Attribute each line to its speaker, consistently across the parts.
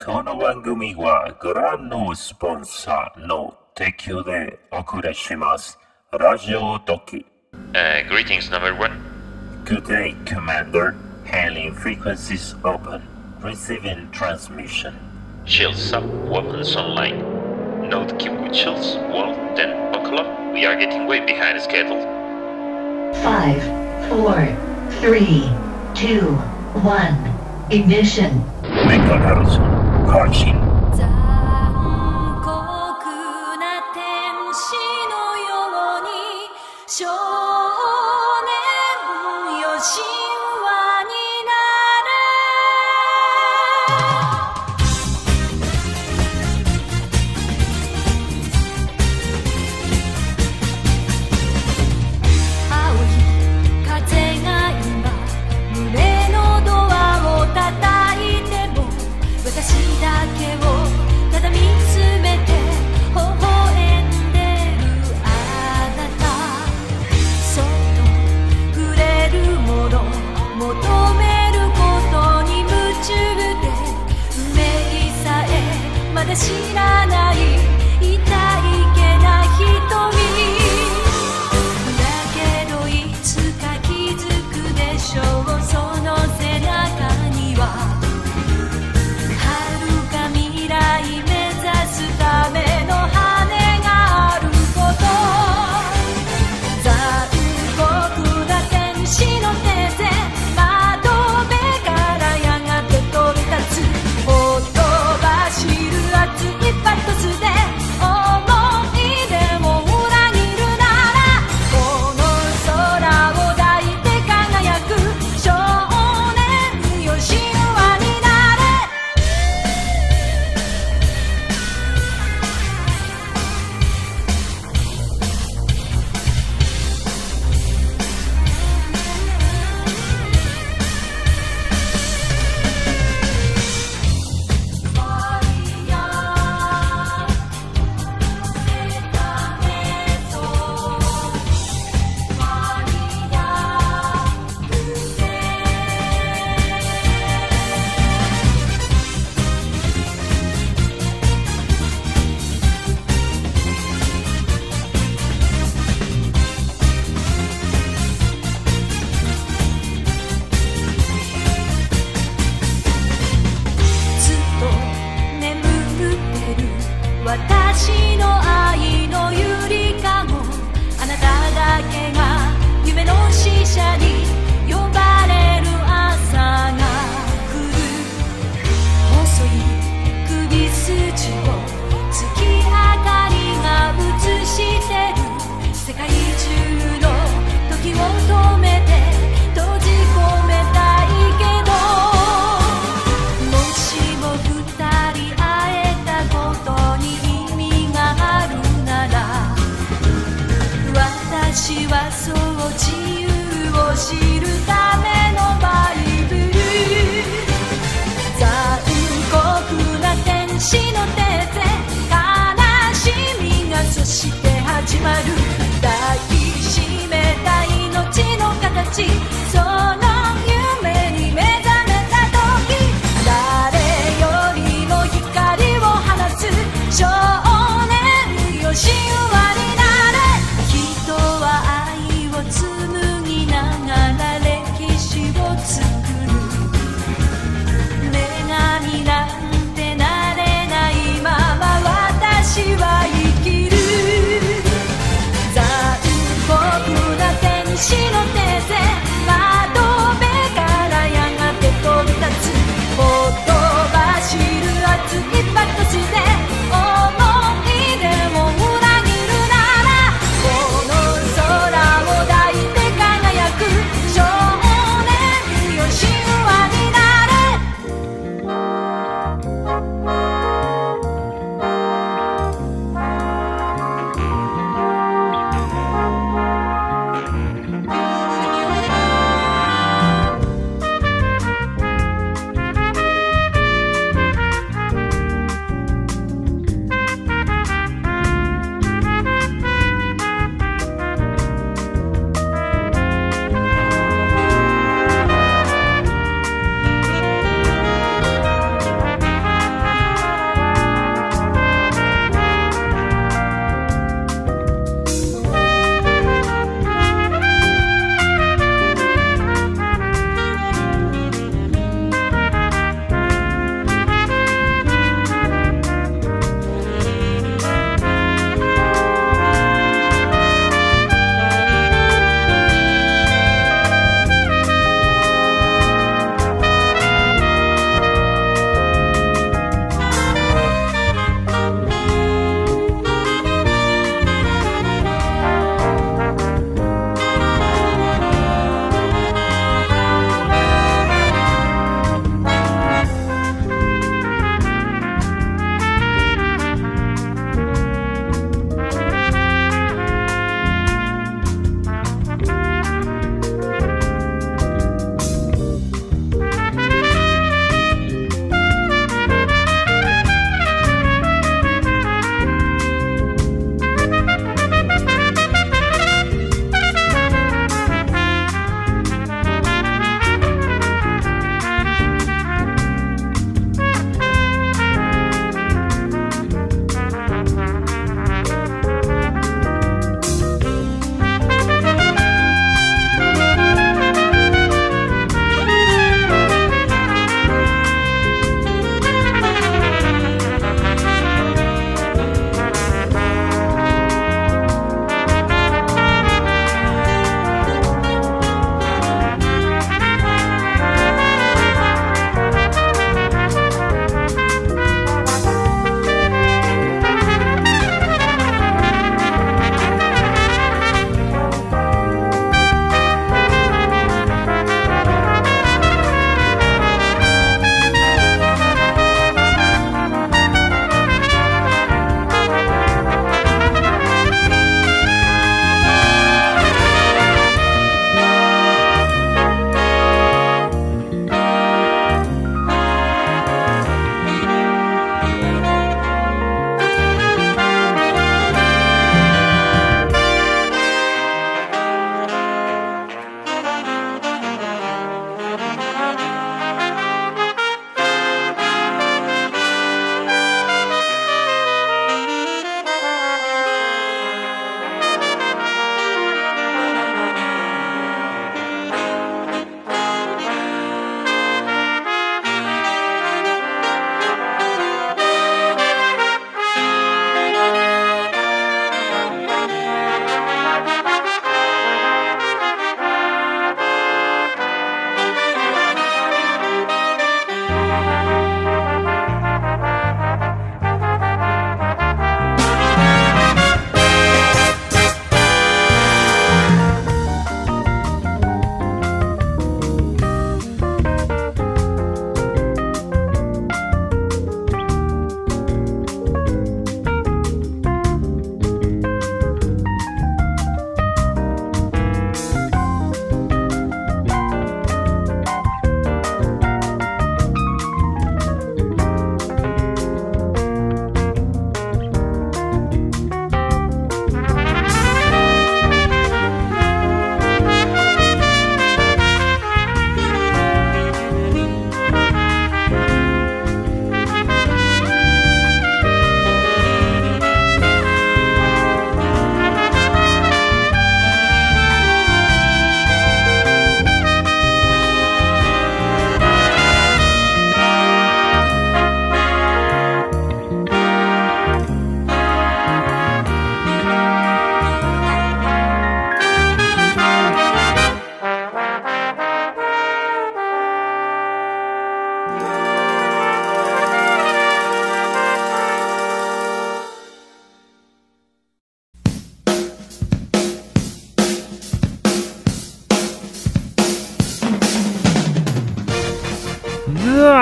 Speaker 1: この番組はご覧のスポンサーの提供でお送りします。ラジオドキ。
Speaker 2: Greetings, number one.
Speaker 1: Good day, Commander. Hailing frequencies open. Receiving transmission.
Speaker 2: Shields up, weapons online. Note keep with shields. Well, then buckle up. We are getting way behind schedule.
Speaker 3: 5, 4, 3, 2, 1. Ignition.
Speaker 1: メカナルソン、開始。
Speaker 4: 残酷な天使のように少年よ神話にな青い風が今胸のドアを叩いても私だけをただ見つめて微笑んでるあなたそっと触れるもの求めることに夢中で運命さえまだ知らない痛いけな瞳だけどいつか気づくでしょうその背中には未来目指すための羽があること残酷な天使の手で窓辺からやがて飛び立つほとばしる熱いパトスで思い出も裏切るならこの空を抱いて輝く少年よ神話になれ私の愛のゆりかごあなただけが夢の使者に呼ばれる朝が来る細い首筋を月明かりが映してる世界中の時を止めて閉じ込めたいけどもしも二人会えたことにあるなら私はそう自由を知るためのバイブル残酷な天使の手で悲しみがそして始まる抱きしめた命の形その夢に目覚めた時誰よりも光を放つ少年よ神話になれ人は愛を紡ぎながら歴史を作る女神なんてなれないまま私は生きる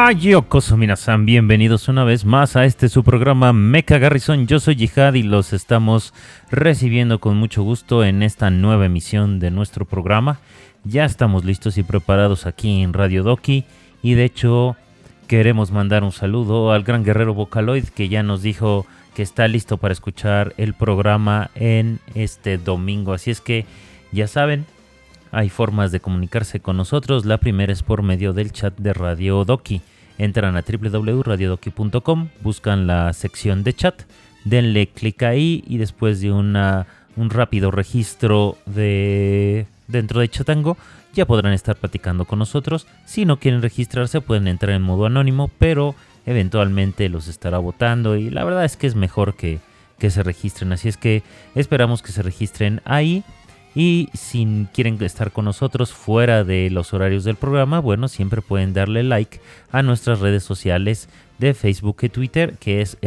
Speaker 5: Yokoso minasan, bienvenidos una vez más a este su programa Mecha Garrison. Yo soy Jihad y los estamos recibiendo con mucho gusto en esta nueva emisión de nuestro programa. Ya estamos listos y preparados aquí en Radio Doki y de hecho queremos mandar un saludo al gran guerrero Vocaloid que ya nos dijo que está listo para escuchar el programa en este domingo. Así es que ya saben, hay formas de comunicarse con nosotros. La primera es por medio del chat de Radio Doki. Entran a www.radiodoki.com, buscan la sección de chat, denle clic ahí y después de un rápido registro dentro de Chatango ya podrán estar platicando con nosotros. Si no quieren registrarse pueden entrar en modo anónimo, pero eventualmente los estará votando y la verdad es que es mejor que se registren. Así es que esperamos que se registren ahí. Y si quieren estar con nosotros fuera de los horarios del programa, bueno, siempre pueden darle like a nuestras redes sociales de Facebook y Twitter, que es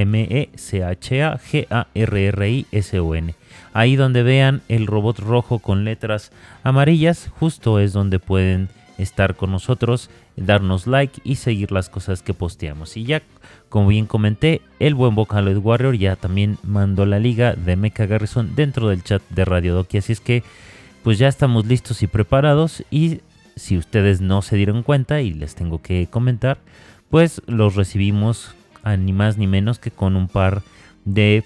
Speaker 5: MECHAGARRISON. Ahí donde vean el robot rojo con letras amarillas, justo es donde pueden estar con nosotros, darnos like y seguir las cosas que posteamos. Y ya, como bien comenté, el buen Vocaloid Warrior ya también mandó la liga de Mecha Garrison dentro del chat de Radio Doki. Así es que pues ya estamos listos y preparados. Y si ustedes no se dieron cuenta y les tengo que comentar, pues los recibimos ni más ni menos que con un par de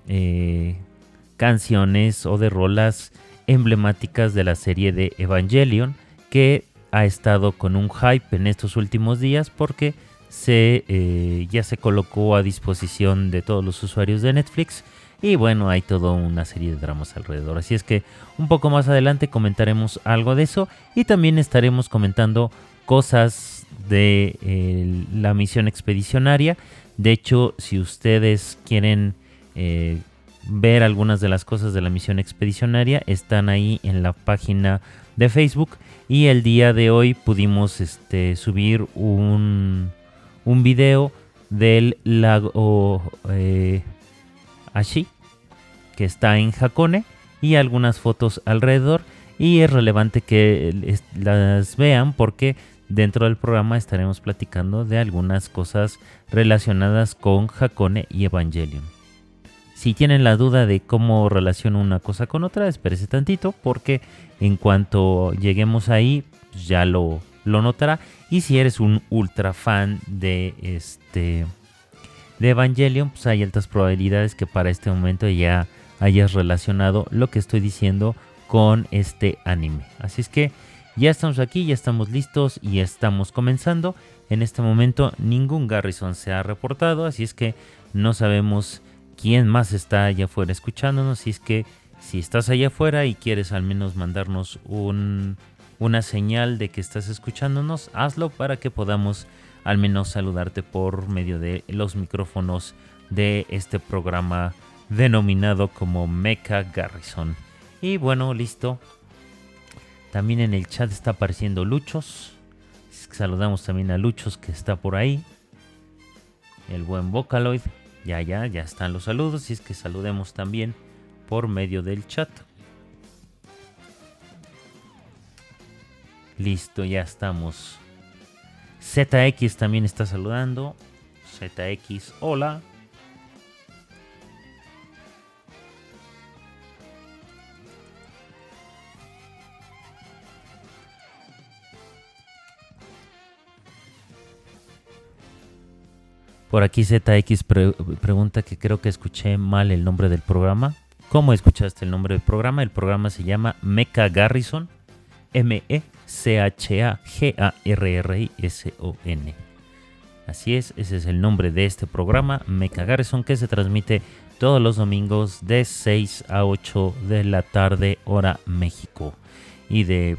Speaker 5: canciones o de rolas emblemáticas de la serie de Evangelion, que ha estado con un hype en estos últimos días porque ya se colocó a disposición de todos los usuarios de Netflix y bueno, hay toda una serie de dramas alrededor. Así es que un poco más adelante comentaremos algo de eso y también estaremos comentando cosas de la misión expedicionaria. De hecho, si ustedes quieren ver algunas de las cosas de la misión expedicionaria, están ahí en la página de Facebook. Y el día de hoy pudimos subir un video del lago Ashi, que está en Hakone, y algunas fotos alrededor. Y es relevante que las vean porque dentro del programa estaremos platicando de algunas cosas relacionadas con Hakone y Evangelion. Si tienen la duda de cómo relaciono una cosa con otra, espérese tantito porque en cuanto lleguemos ahí pues ya lo notará. Y si eres un ultra fan de Evangelion, pues hay altas probabilidades que para este momento ya hayas relacionado lo que estoy diciendo con este anime. Así es que ya estamos aquí, ya estamos listos y estamos comenzando. En este momento ningún Garrison se ha reportado, así es que no sabemos quién más está allá afuera escuchándonos. Así es que si estás allá afuera y quieres al menos mandarnos una señal de que estás escuchándonos, hazlo para que podamos al menos saludarte por medio de los micrófonos de este programa denominado como Mecha Garrison. Y bueno, listo. También en el chat está apareciendo Luchos. Saludamos también a Luchos que está por ahí. El buen Vocaloid. Ya están los saludos. Y es que saludemos también por medio del chat. Listo, ya estamos. ZX también está saludando. ZX, hola. Por aquí ZX pregunta que creo que escuché mal el nombre del programa. ¿Cómo escuchaste el nombre del programa? El programa se llama Mecha Garrison. MECHAGARRISON. Así es, ese es el nombre de este programa, Mecha Garrison, que se transmite todos los domingos de 6 a 8 de la tarde, hora México. Y de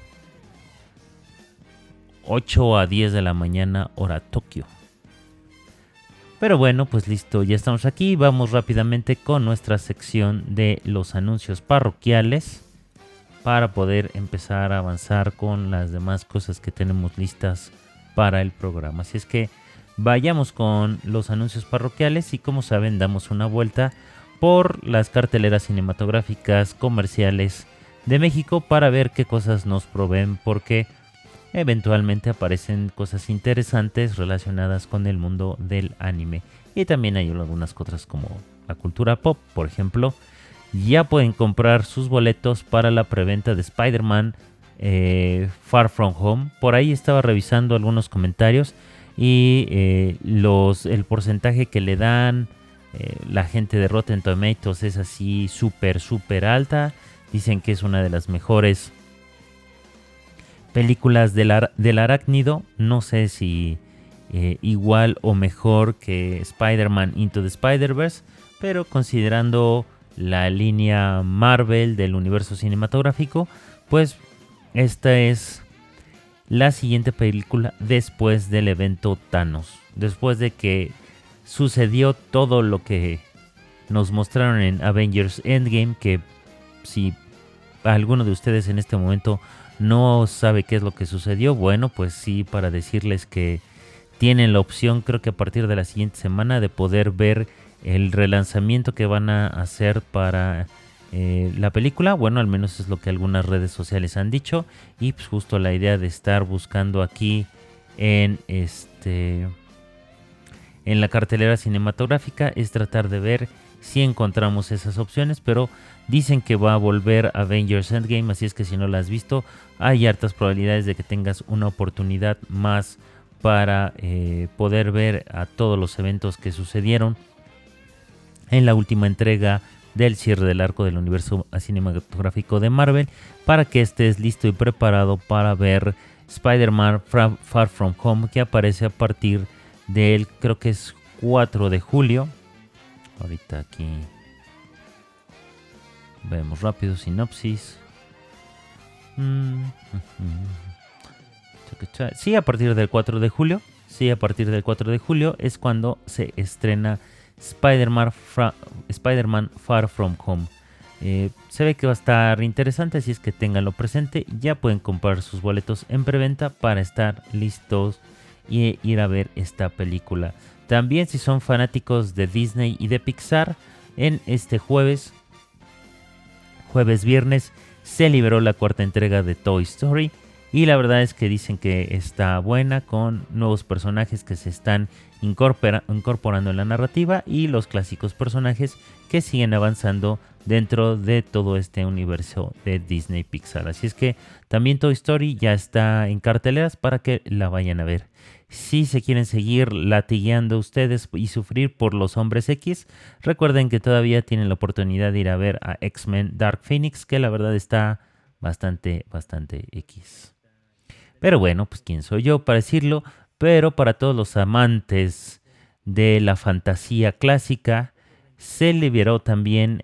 Speaker 5: 8 a 10 de la mañana, hora Tokio. Pero bueno, pues listo, ya estamos aquí. Vamos rápidamente con nuestra sección de los anuncios parroquiales para poder empezar a avanzar con las demás cosas que tenemos listas para el programa. Así es que vayamos con los anuncios parroquiales y como saben damos una vuelta por las carteleras cinematográficas comerciales de México para ver qué cosas nos proveen, porque eventualmente aparecen cosas interesantes relacionadas con el mundo del anime. Y también hay algunas cosas como la cultura pop, por ejemplo. Ya pueden comprar sus boletos para la preventa de Spider-Man Far From Home. Por ahí estaba revisando algunos comentarios y el porcentaje que le dan la gente de Rotten Tomatoes es así súper alta. Dicen que es una de las mejores películas del arácnido. No sé si igual o mejor que Spider-Man Into the Spider-Verse, pero considerando la línea Marvel del universo cinematográfico, pues esta es la siguiente película después del evento Thanos, después de que sucedió todo lo que nos mostraron en Avengers Endgame, que si alguno de ustedes en este momento no sabe qué es lo que sucedió, bueno, pues sí, para decirles que tienen la opción, creo que a partir de la siguiente semana, de poder ver el relanzamiento que van a hacer para la película. Bueno, al menos es lo que algunas redes sociales han dicho. Y pues justo la idea de estar buscando aquí en la cartelera cinematográfica es tratar de ver si encontramos esas opciones, pero dicen que va a volver Avengers Endgame, así es que si no la has visto, hay hartas probabilidades de que tengas una oportunidad más para poder ver a todos los eventos que sucedieron en la última entrega del cierre del arco del universo cinematográfico de Marvel, para que estés listo y preparado para ver Spider-Man Far From Home, que aparece a partir del, creo que es 4 de julio. Ahorita aquí vemos rápido sinopsis. Sí, a partir del 4 de julio. Sí, a partir del 4 de julio es cuando se estrena Spider-Man Far From Home. Se ve que va a estar interesante, así es que ténganlo presente. Ya pueden comprar sus boletos en preventa para estar listos y ir a ver esta película. También, si son fanáticos de Disney y de Pixar, en este viernes, se liberó la cuarta entrega de Toy Story. Y la verdad es que dicen que está buena, con nuevos personajes que se están incorporando en la narrativa y los clásicos personajes que siguen avanzando dentro de todo este universo de Disney Pixar. Así es que también Toy Story ya está en carteleras para que la vayan a ver. Si se quieren seguir latigueando ustedes y sufrir por los Hombres X, recuerden que todavía tienen la oportunidad de ir a ver a X-Men Dark Phoenix, que la verdad está bastante X. Pero bueno, pues quién soy yo para decirlo, pero para todos los amantes de la fantasía clásica, se liberó también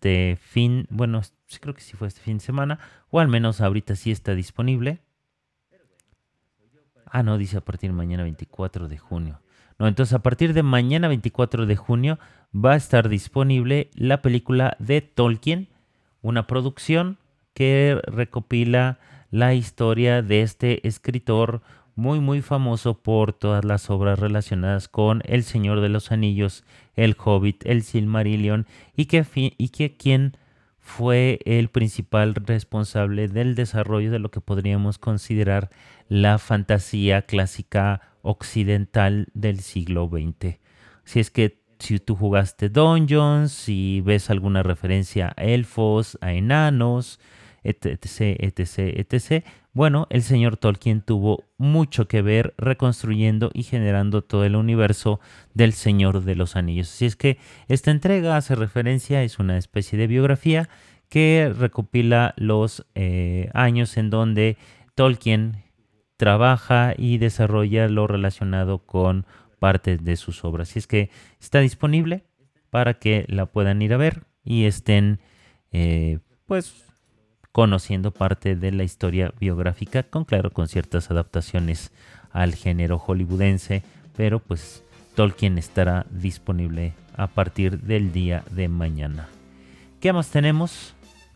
Speaker 5: creo que sí fue este fin de semana, o al menos ahorita sí está disponible. Ah, no, dice a partir de mañana 24 de junio. No, entonces a partir de mañana 24 de junio va a estar disponible la película de Tolkien, una producción que recopila la historia de este escritor muy famoso por todas las obras relacionadas con El Señor de los Anillos, El Hobbit, El Silmarillion, y que quien fue el principal responsable del desarrollo de lo que podríamos considerar la fantasía clásica occidental del siglo XX. Si es que si tú jugaste Dungeons, si ves alguna referencia a elfos, a enanos, etc. Bueno, el señor Tolkien tuvo mucho que ver reconstruyendo y generando todo el universo del Señor de los Anillos. Así es que esta entrega hace referencia, es una especie de biografía que recopila los años en donde Tolkien trabaja y desarrolla lo relacionado con partes de sus obras. Así es que está disponible para que la puedan ir a ver y estén conociendo parte de la historia biográfica, con ciertas adaptaciones al género hollywoodense, pero pues Tolkien estará disponible a partir del día de mañana. ¿Qué más tenemos?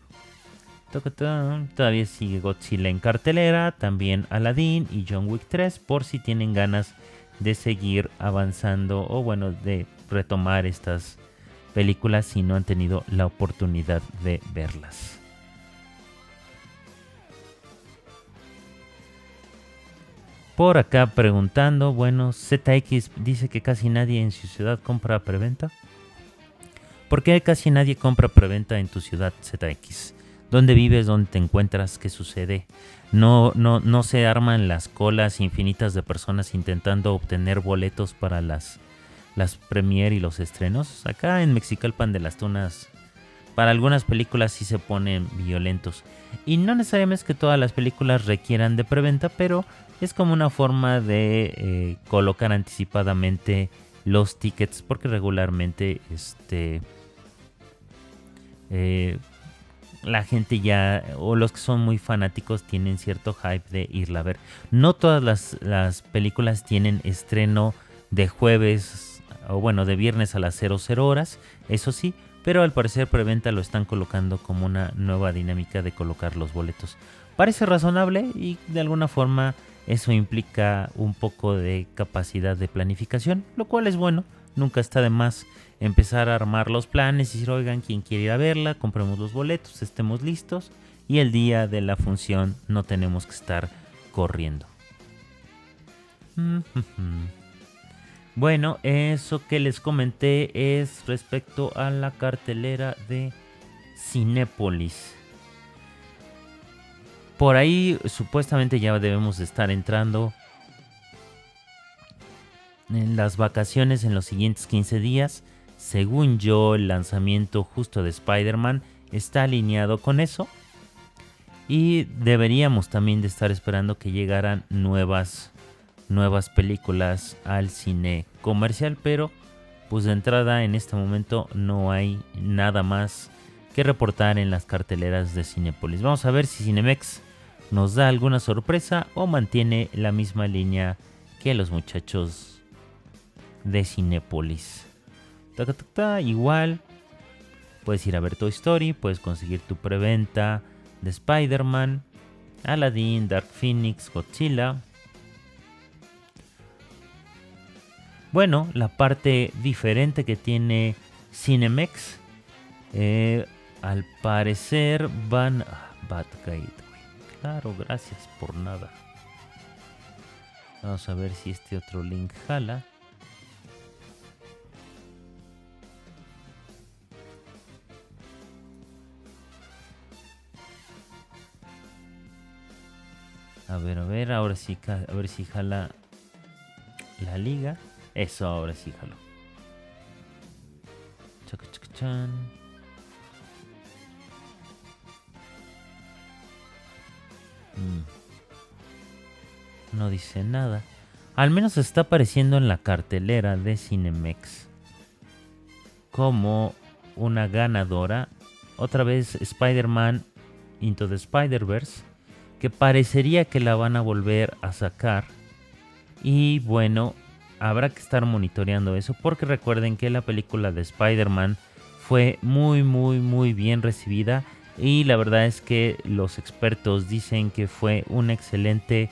Speaker 5: Todavía sigue Godzilla en cartelera, también Aladdin y John Wick 3, por si tienen ganas de seguir avanzando o bueno, de retomar estas películas si no han tenido la oportunidad de verlas. Por acá preguntando, bueno, ZX dice que casi nadie en su ciudad compra preventa. ¿Por qué casi nadie compra preventa en tu ciudad, ZX? ¿Dónde vives? ¿Dónde te encuentras? ¿Qué sucede? No se arman las colas infinitas de personas intentando obtener boletos para las premier y los estrenos. Acá en Mexicalpan de las Tunas, para algunas películas sí se ponen violentos. Y no necesariamente es que todas las películas requieran de preventa, pero es como una forma de colocar anticipadamente los tickets, porque regularmente la gente ya, o los que son muy fanáticos, tienen cierto hype de irla a ver. No todas las películas tienen estreno de jueves, o bueno, de viernes a las 00 horas, eso sí, pero al parecer preventa lo están colocando como una nueva dinámica de colocar los boletos. Parece razonable y de alguna forma eso implica un poco de capacidad de planificación, lo cual es bueno. Nunca está de más empezar a armar los planes y decir, oigan, quien quiere ir a verla, compremos los boletos, estemos listos y el día de la función no tenemos que estar corriendo. Bueno, eso que les comenté es respecto a la cartelera de Cinépolis. Por ahí supuestamente ya debemos de estar entrando en las vacaciones en los siguientes 15 días. Según yo, el lanzamiento justo de Spider-Man está alineado con eso. Y deberíamos también de estar esperando que llegaran nuevas películas al cine comercial. Pero pues de entrada en este momento no hay nada más que reportar en las carteleras de Cinépolis. Vamos a ver si Cinemex nos da alguna sorpresa o mantiene la misma línea que los muchachos de Cinépolis. Igual puedes ir a ver Toy Story, puedes conseguir tu preventa de Spider-Man, Aladdin, Dark Phoenix, Godzilla. Bueno, la parte diferente que tiene Cinemex, al parecer van a Batgate. Claro, gracias por nada. Vamos a ver si este otro link jala. A ver, ahora sí, a ver si jala la liga. Eso, ahora sí jaló. Chacachachan. No dice nada. Al menos está apareciendo en la cartelera de Cinemex como una ganadora. Otra vez Spider-Man Into the Spider-Verse, que parecería que la van a volver a sacar. Y bueno, habrá que estar monitoreando eso, porque recuerden que la película de Spider-Man fue muy bien recibida. Y la verdad es que los expertos dicen que fue una excelente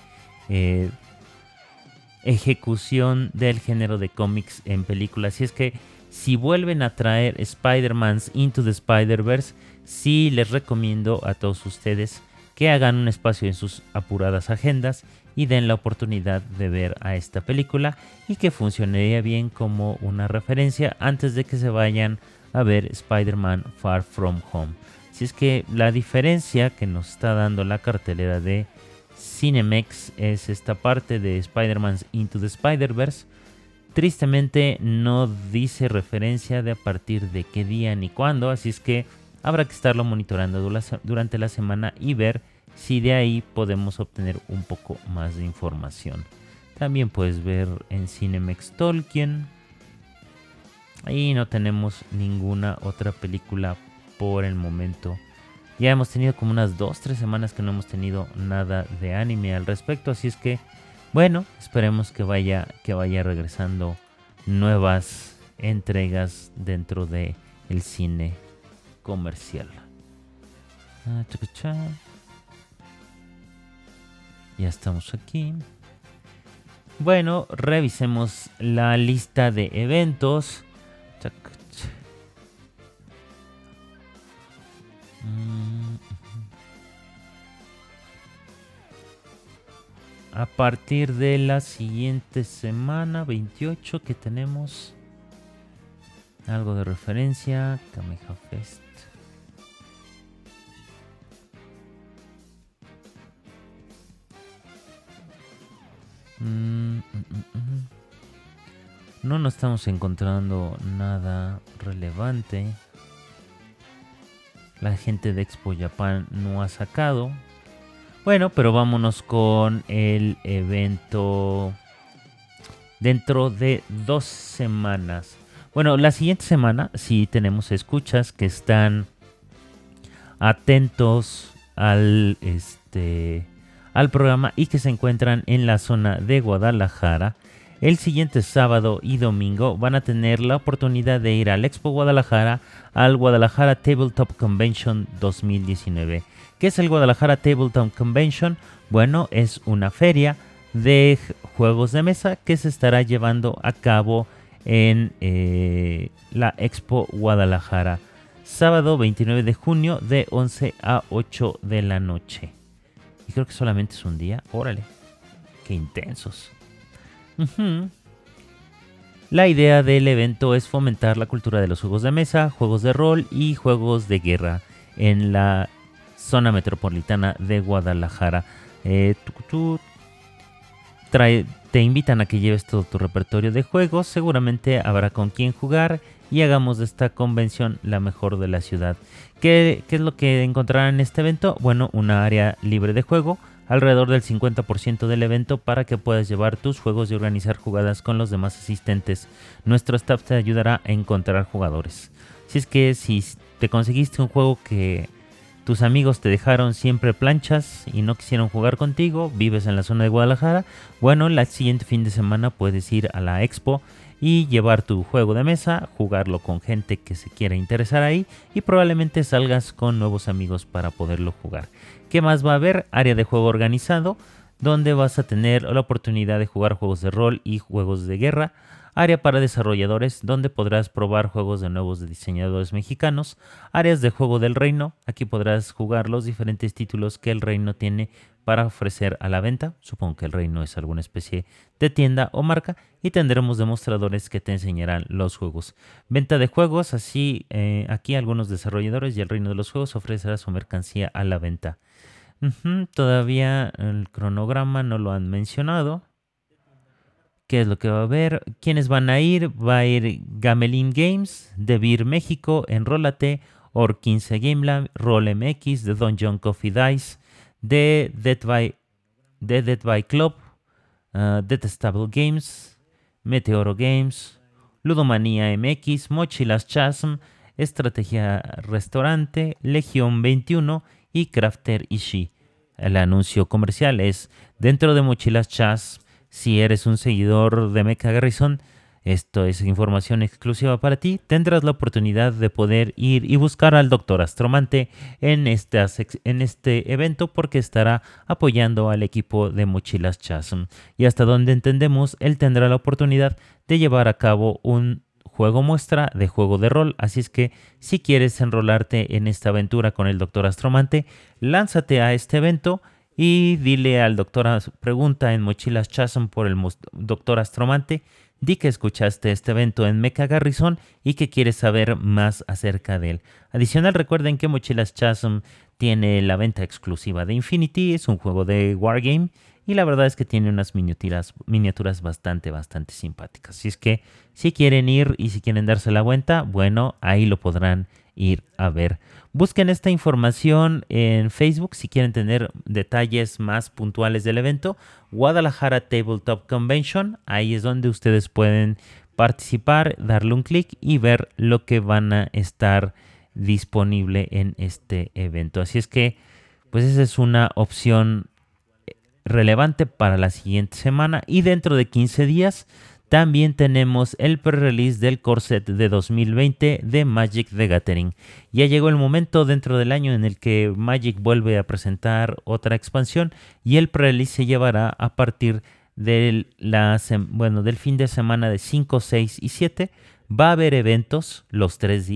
Speaker 5: ejecución del género de cómics en películas. Así es que si vuelven a traer Spider-Man's Into the Spider-Verse, sí les recomiendo a todos ustedes que hagan un espacio en sus apuradas agendas y den la oportunidad de ver a esta película, y que funcionaría bien como una referencia antes de que se vayan a ver Spider-Man Far From Home. Si es que la diferencia que nos está dando la cartelera de Cinemex es esta parte de Spider-Man's Into the Spider-Verse. Tristemente no dice referencia de a partir de qué día ni cuándo, así es que habrá que estarlo monitoreando durante la semana y ver si de ahí podemos obtener un poco más de información. También puedes ver en Cinemex Tolkien. Ahí no tenemos ninguna otra película por el momento. Ya hemos tenido como unas 2-3 semanas que no hemos tenido nada de anime al respecto, así es que bueno, esperemos que vaya regresando nuevas entregas dentro de el cine comercial. Ya estamos aquí. Bueno, revisemos la lista de eventos. a partir de la siguiente semana, 28, que tenemos algo de referencia, Kameha Fest. No estamos encontrando nada relevante. La gente de Expo Japan no ha sacado. Bueno, pero vámonos con el evento dentro de 2 semanas. Bueno, la siguiente semana sí tenemos escuchas que están atentos al programa y que se encuentran en la zona de Guadalajara. El siguiente sábado y domingo van a tener la oportunidad de ir al Expo Guadalajara, al Guadalajara Tabletop Convention 2019. ¿Qué es el Guadalajara Tabletop Convention? Bueno, es una feria de juegos de mesa que se estará llevando a cabo en la Expo Guadalajara. Sábado 29 de junio de 11 a 8 de la noche. Y creo que solamente es un día. Órale, qué intensos. La idea del evento es fomentar la cultura de los juegos de mesa, juegos de rol y juegos de guerra en la zona metropolitana de Guadalajara. Te invitan a que lleves todo tu repertorio de juegos, seguramente habrá con quién jugar y hagamos de esta convención la mejor de la ciudad. ¿Qué es lo que encontrarán en este evento? Bueno, una área libre de juego, alrededor del 50% del evento para que puedas llevar tus juegos y organizar jugadas con los demás asistentes. Nuestro staff te ayudará a encontrar jugadores. Si es que si te conseguiste un juego que tus amigos te dejaron siempre planchas y no quisieron jugar contigo, vives en la zona de Guadalajara, bueno, el siguiente fin de semana puedes ir a la expo y llevar tu juego de mesa, jugarlo con gente que se quiera interesar ahí y probablemente salgas con nuevos amigos para poderlo jugar. ¿Qué más va a haber? Área de juego organizado, donde vas a tener la oportunidad de jugar juegos de rol y juegos de guerra. Área para desarrolladores, donde podrás probar juegos de nuevos de diseñadores mexicanos. Áreas de juego del reino, aquí podrás jugar los diferentes títulos que el reino tiene para ofrecer a la venta. Supongo que el reino es alguna especie de tienda o marca. Y tendremos demostradores que te enseñarán los juegos. Venta de juegos, así aquí algunos desarrolladores y el reino de los juegos ofrecerá su mercancía a la venta. Todavía el cronograma no lo han mencionado. ¿Qué es lo que va a haber? ¿Quiénes van a ir? Va a ir Gamelin Games, De Beer México, Enrólate, Or 15 Game Lab, Roll MX, The Dungeon Coffee Dice, The Dead by Club, Detestable Games, Meteoro Games, Ludomanía MX, Mochilas Chasm, Estrategia Restaurante, Legión 21 y Crafter Ishii. El anuncio comercial es dentro de Mochilas Chasm. Si eres un seguidor de Mecha Garrison, esto es información exclusiva para ti. Tendrás la oportunidad de poder ir y buscar al Dr. Astromante en este evento porque estará apoyando al equipo de Mochilas Chasm. Y hasta donde entendemos, él tendrá la oportunidad de llevar a cabo un juego muestra de juego de rol. Así es que si quieres enrolarte en esta aventura con el Dr. Astromante, lánzate a este evento. Y dile al doctor, pregunta en Mochilas Chasm por el Dr. Astromante, di que escuchaste este evento en Mecha Garrison y que quieres saber más acerca de él. Adicional, recuerden que Mochilas Chasm tiene la venta exclusiva de Infinity, es un juego de Wargame y la verdad es que tiene unas miniaturas bastante simpáticas. Así es que si quieren ir y si quieren darse la vuelta, bueno, ahí lo podrán ir a ver. Busquen esta información en Facebook si quieren tener detalles más puntuales del evento. Guadalajara Tabletop Convention, ahí es donde ustedes pueden participar, darle un clic y ver lo que van a estar disponible en este evento. Así es que, pues esa es una opción relevante para la siguiente semana y dentro de 15 días también tenemos el pre-release del core set de 2020 de Magic the Gathering. Ya llegó el momento dentro del año en el que Magic vuelve a presentar otra expansión y el pre-release se llevará a partir del fin de semana de 5, 6 y 7. Va a haber eventos los 3 días.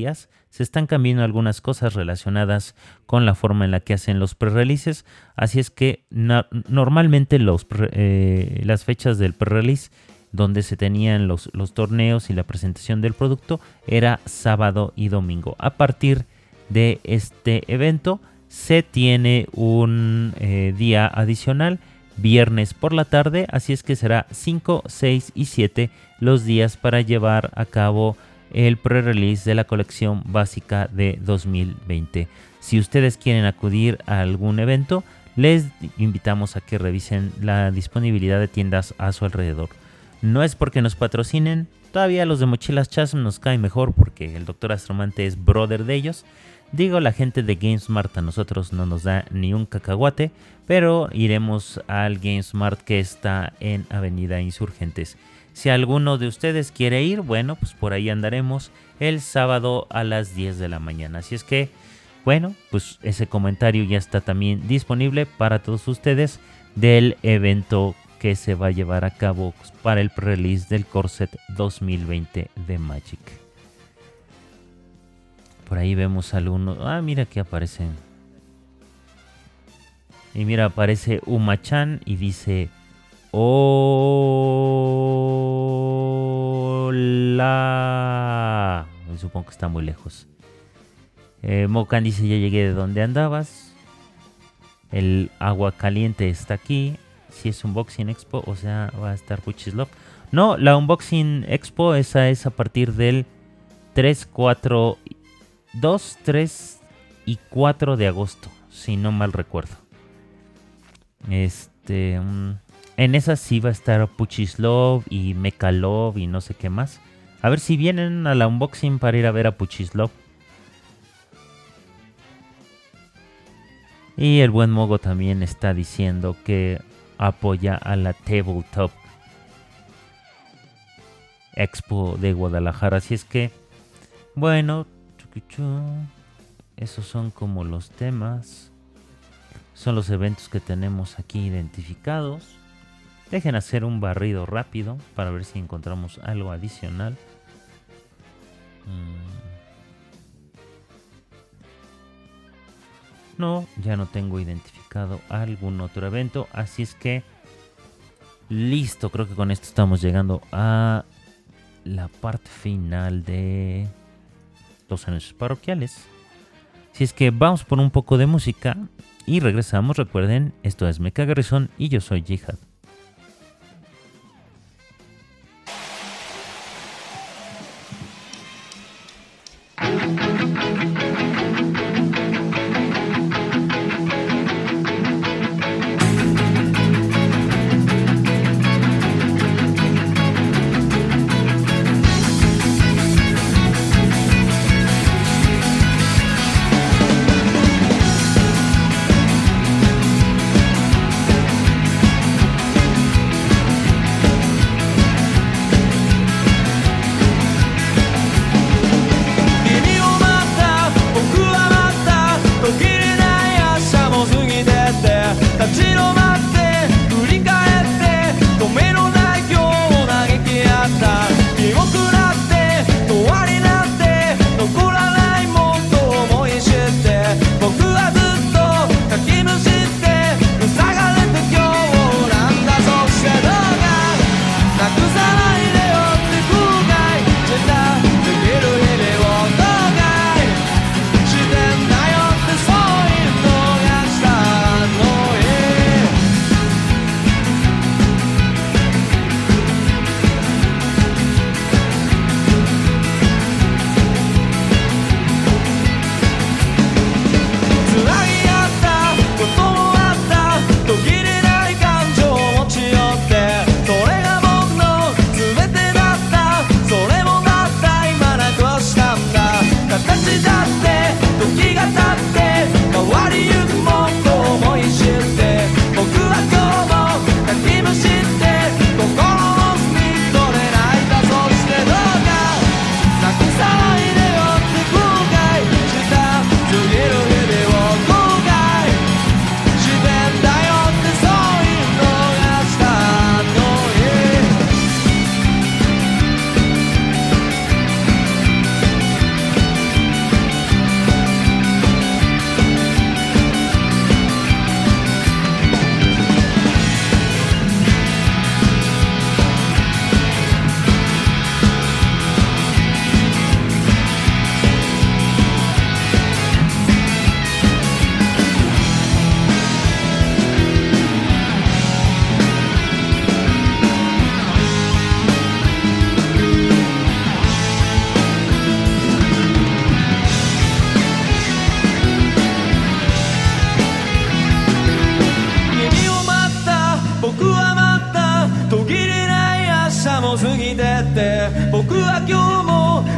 Speaker 5: se están cambiando algunas cosas relacionadas con la forma en la que hacen los pre-releases. Así es que normalmente las fechas del pre-release, donde se tenían los torneos y la presentación del producto, era sábado y domingo. A partir de este evento se tiene un día adicional, viernes por la tarde, así es que será 5, 6 y 7 los días para llevar a cabo el pre-release de la colección básica de 2020. Si ustedes quieren acudir a algún evento, les invitamos a que revisen la disponibilidad de tiendas a su alrededor. No es porque nos patrocinen, todavía los de Mochilas Chasm nos caen mejor porque el Dr. Astromante es brother de ellos. Digo, la gente de GameSmart a nosotros no nos da ni un cacahuate, pero iremos al GameSmart que está en Avenida Insurgentes. Si alguno de ustedes quiere ir, bueno, pues por ahí andaremos el sábado a las 10 de la mañana. Así es que, bueno, pues ese comentario ya está también disponible para todos ustedes del evento que se va a llevar a cabo para el pre-release del Core Set 2020 de Magic. Por ahí vemos algunos. Ah, mira que aparecen. Y mira, aparece Uma-chan y dice: hola. Supongo que está muy lejos. Mokan dice: ya llegué de donde andabas. El agua caliente está aquí. Si es Unboxing Expo, o sea, va a estar Puchislov. No, la Unboxing Expo esa es a partir del 2, 3 y 4 de agosto, si no mal recuerdo. En esa sí va a estar Puchislov y Mechalov y no sé qué más. A ver si vienen a la unboxing para ir a ver a Puchislov. Y el buen Mogo también está diciendo que apoya a la Tabletop Expo de Guadalajara. Así es que, bueno, esos son como los temas. Son los eventos que tenemos aquí identificados. Dejen hacer un barrido rápido para ver si encontramos algo adicional. No, ya no tengo identificado algún otro evento. Así es que, listo. Creo que con esto estamos llegando a la parte final de los anuncios parroquiales. Así es que vamos por un poco de música y regresamos. Recuerden, esto es Mecha Garrison y yo soy Jihad.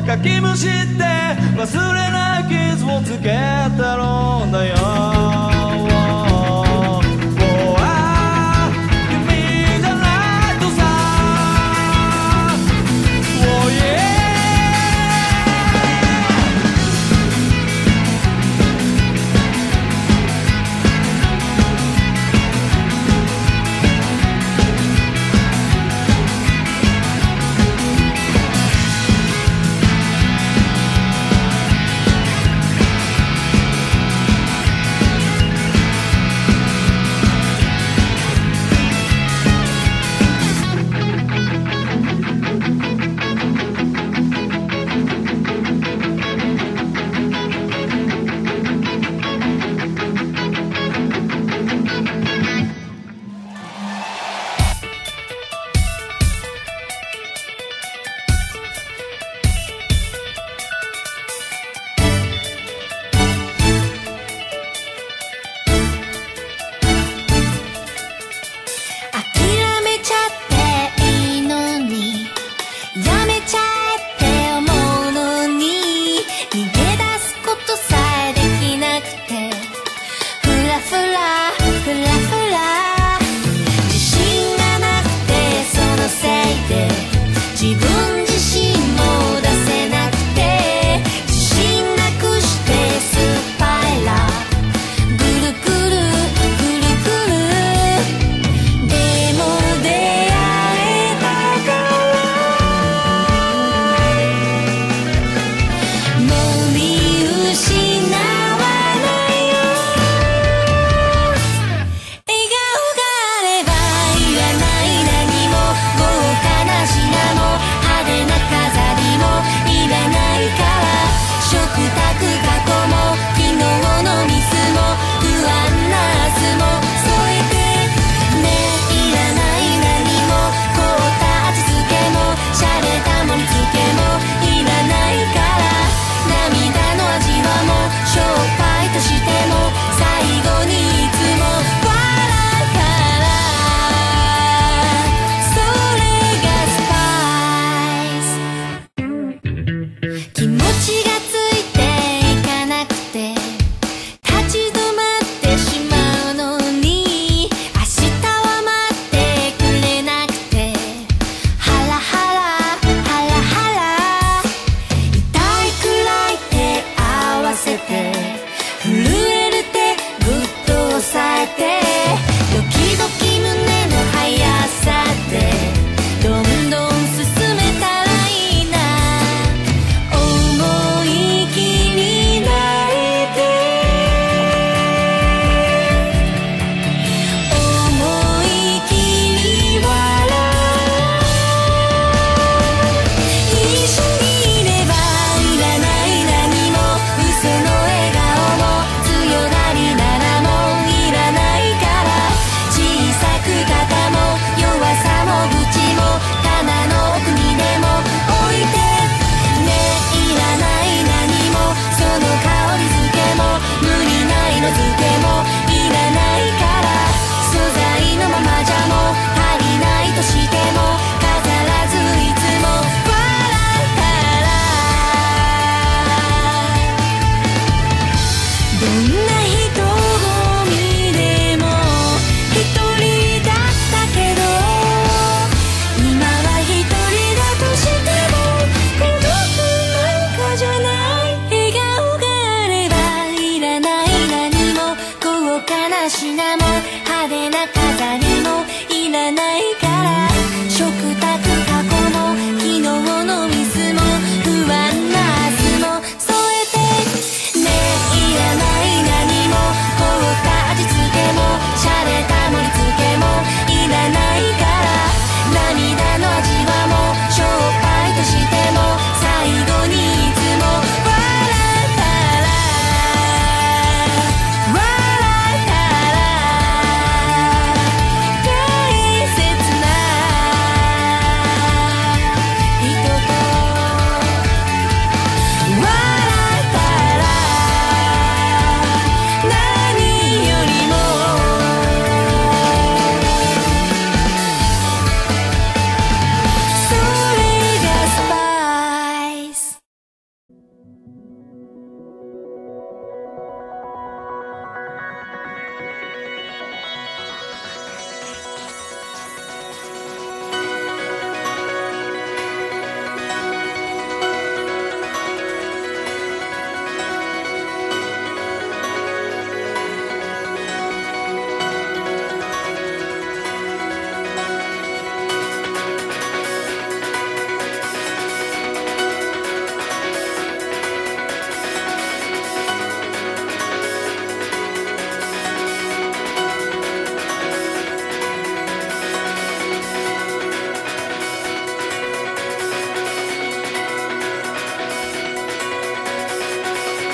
Speaker 6: かきむしって忘れない傷をつけてるんだよ
Speaker 4: 「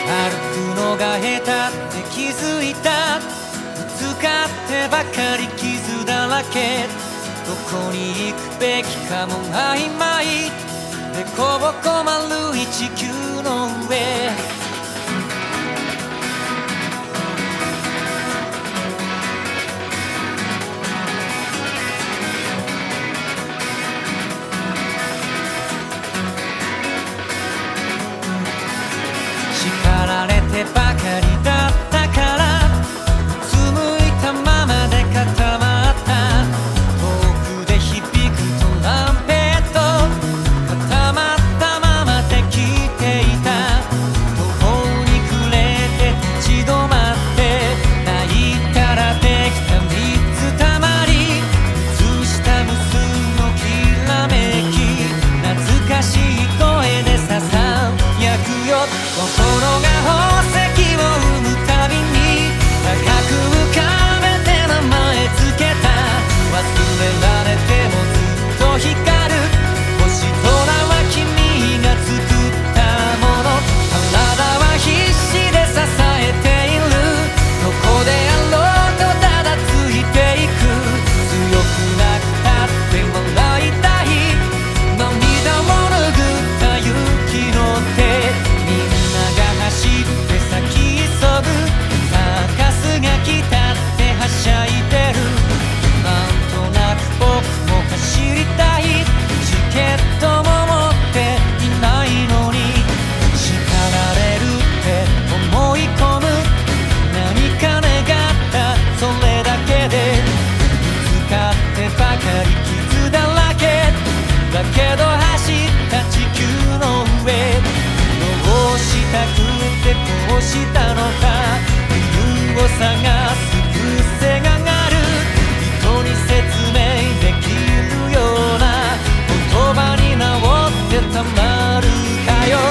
Speaker 6: 歩くのが下手って気づいた。ぶつかってばかり傷だらけ。どこに行くべきかも曖昧。でこぼこ丸い地球の上。叱られてばかりだったから、うつむいたままで固まった。遠くで響くトランペット、固まったままで聞いていた。途方に暮れて立ち止まって、泣いたらできた水たまり。映した無数のきらめき、懐かしい声でささやくよ。心が宝石を生むたびに高く浮かべて名前つけた。忘れられてもずっと光る星空は君が作ったもの。体は必死で支えている。どこであろうとただついていく。強くなくたって笑いたい。涙を拭った雪の手。走って先急ぐサーカスが来たってはしゃいでる。なんとなく僕も走りたい。チケットも持っていないのに、叱られるって思い込む。何か願ったそれだけで、ぶつかってばかり傷だらけ。だけど走った地球の上。どうしたくてこうしたのか。理由を探す癖がある。人に説明できるような言葉に直ってたまるかよ。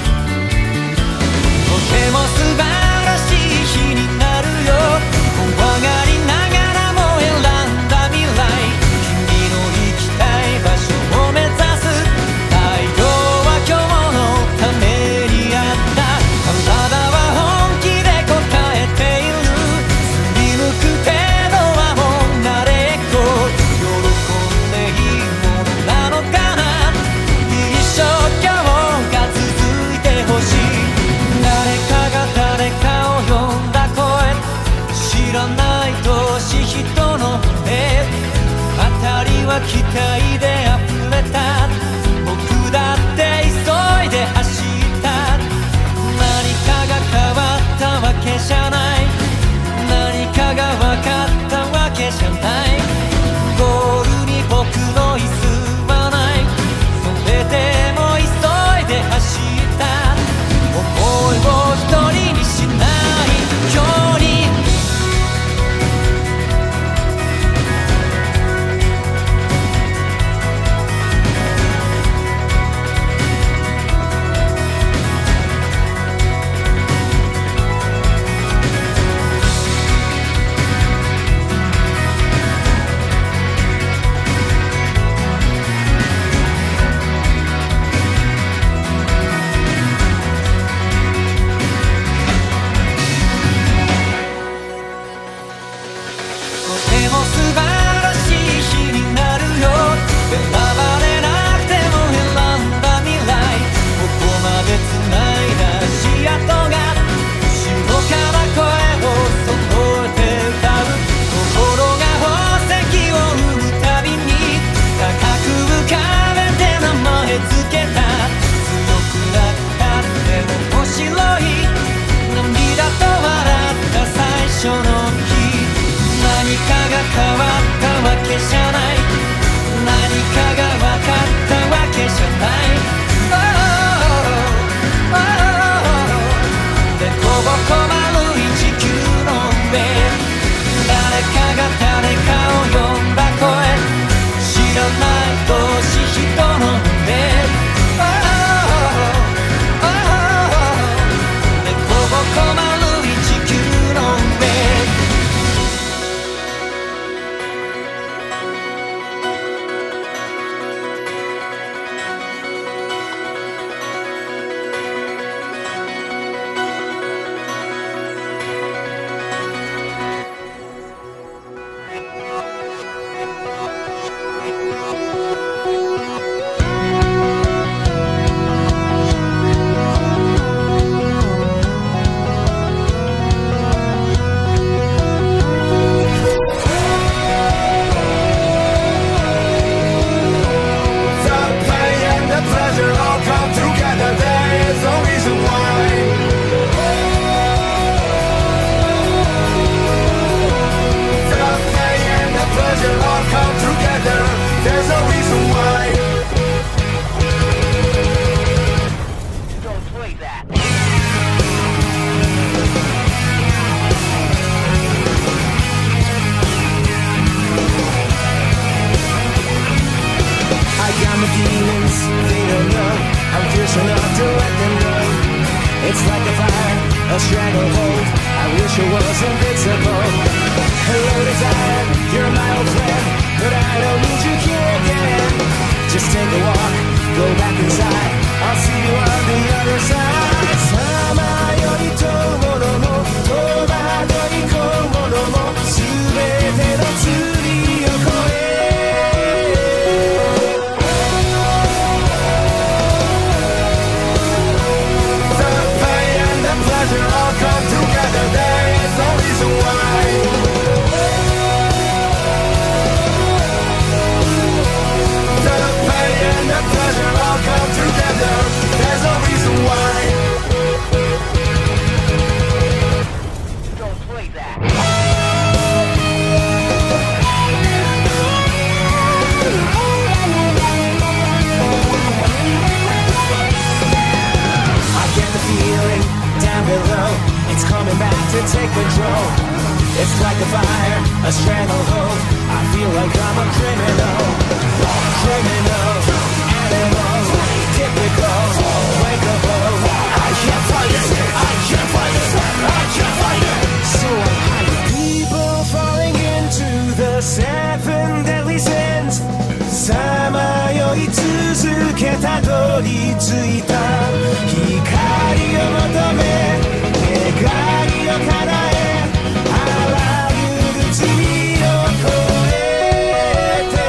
Speaker 6: とても素晴らしい日になるよ。怖がりながらも選んだ未来。君の行きたい場所を目指す。太陽は今日のためにあった。体は本気で答えている。振り向く程度はもう慣れっこ。喜んでいいものなのかな。一生今日が続いてほしい。誰かが誰かを呼んだ声。知らない年人の目。辺りは期待で溢れた。僕だって急いで走った。何かが変わったわけじゃない。何かが分かったわけじゃない。ゴールに僕の椅子はない。それでも急いで走った。思いを一人にしないように。 I got my demons, they don't know. I'm fierce enough to let them know. It's like a fire, a stranglehold. I wish I was invincible. Hello desire, you're my old friend, but I don't need you here again. Just take a walk, go back inside. I'll see you on the other side. さまよいとものも戸惑いこものも全ての罪を越えPleasure all come together, there is no reason why. The pain and the pleasure all come together, there's no reason why. Don't play that. I get the feeling down below, it's coming back to take control. It's like a fire, a stranglehold. I feel like I'm a criminal. Criminal, animal, typical, breakable. I can't fight it, I can't fight it, I can't fight it. So I'm hiding. People falling into the 7 deadly sins. さまよい続けたどり着いた光を求め願いを叶えあらゆる罪を越えて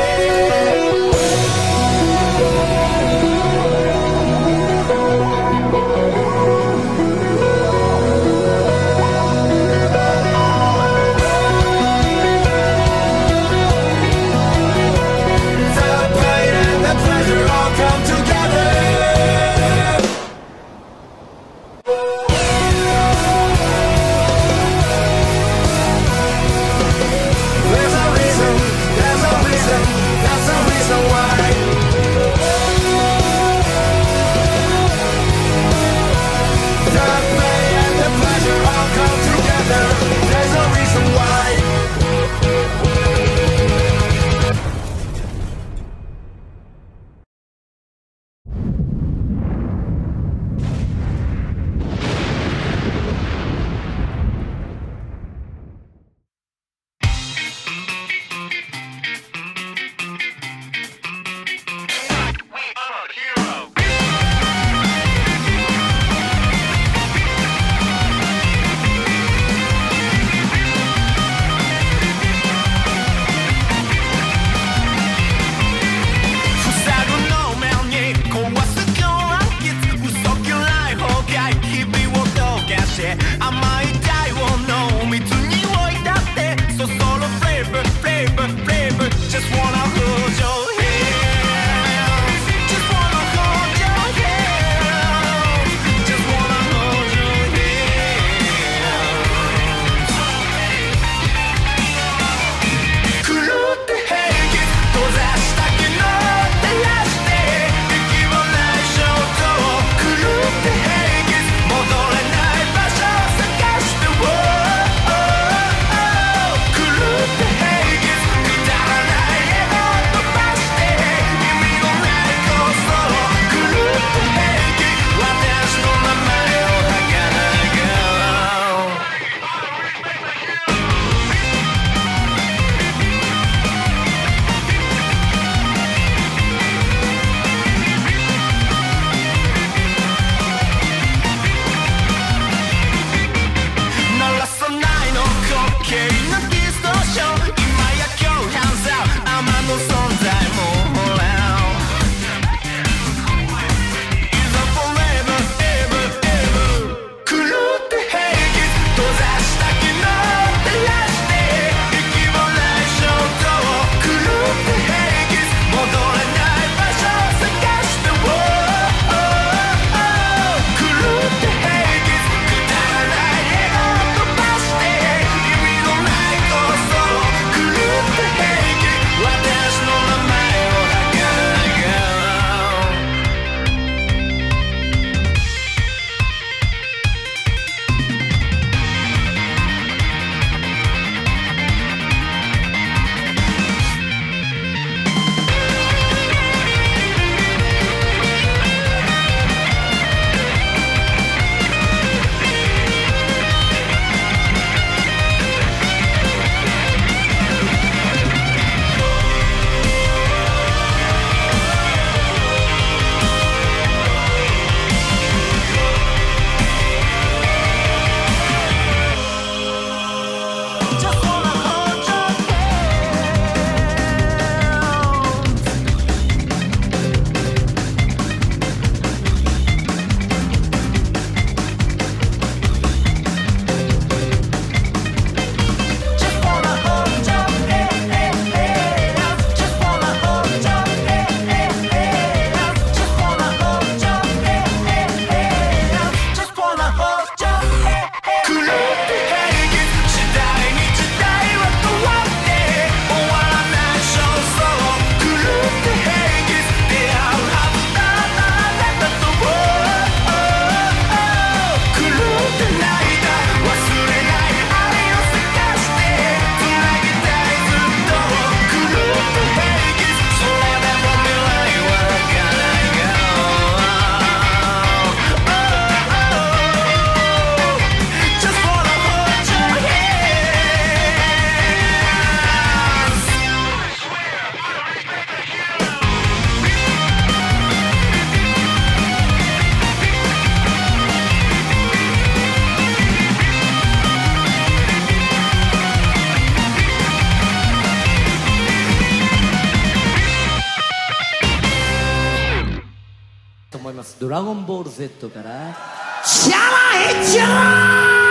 Speaker 6: ラゴンボール Z からチャラいチャラ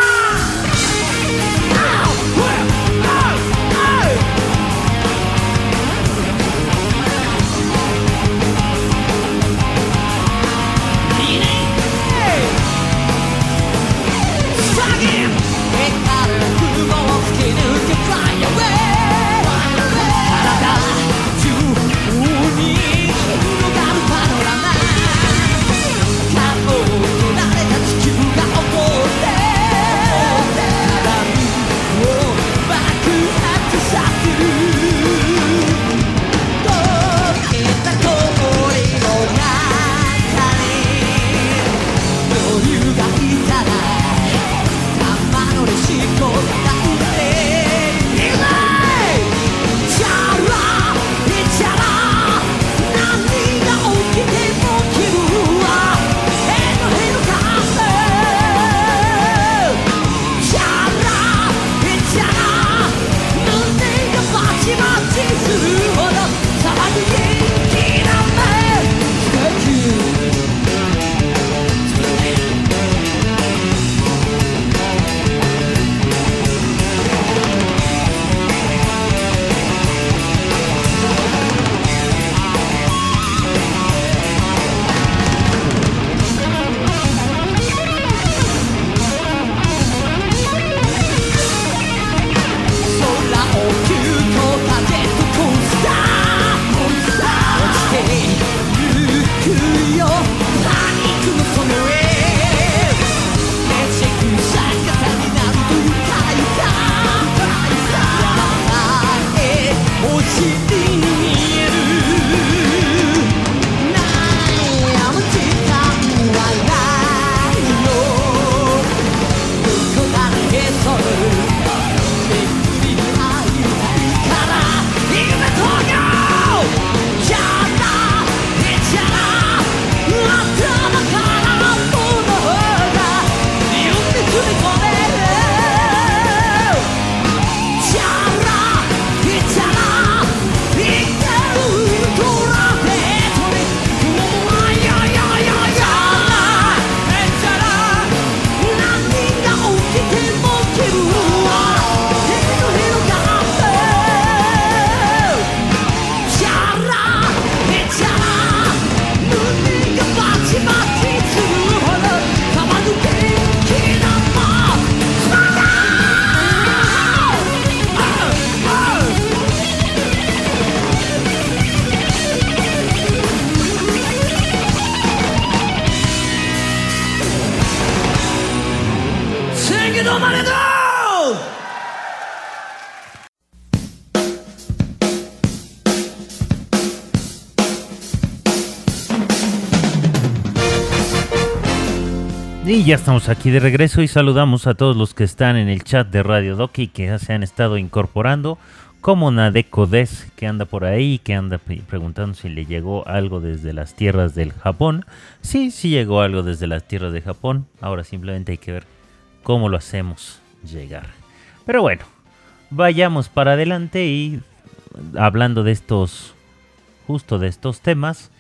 Speaker 5: Y ya estamos aquí de regreso y saludamos a todos los que están en el chat de Radio Doki que ya se han estado incorporando, como Nadeko Des, que anda por ahí, que anda preguntando si le llegó algo desde las tierras del Japón. Sí, sí llegó algo desde las tierras de Japón, ahora simplemente hay que ver cómo lo hacemos llegar. Pero bueno, vayamos para adelante y hablando de estos, justo de estos temas,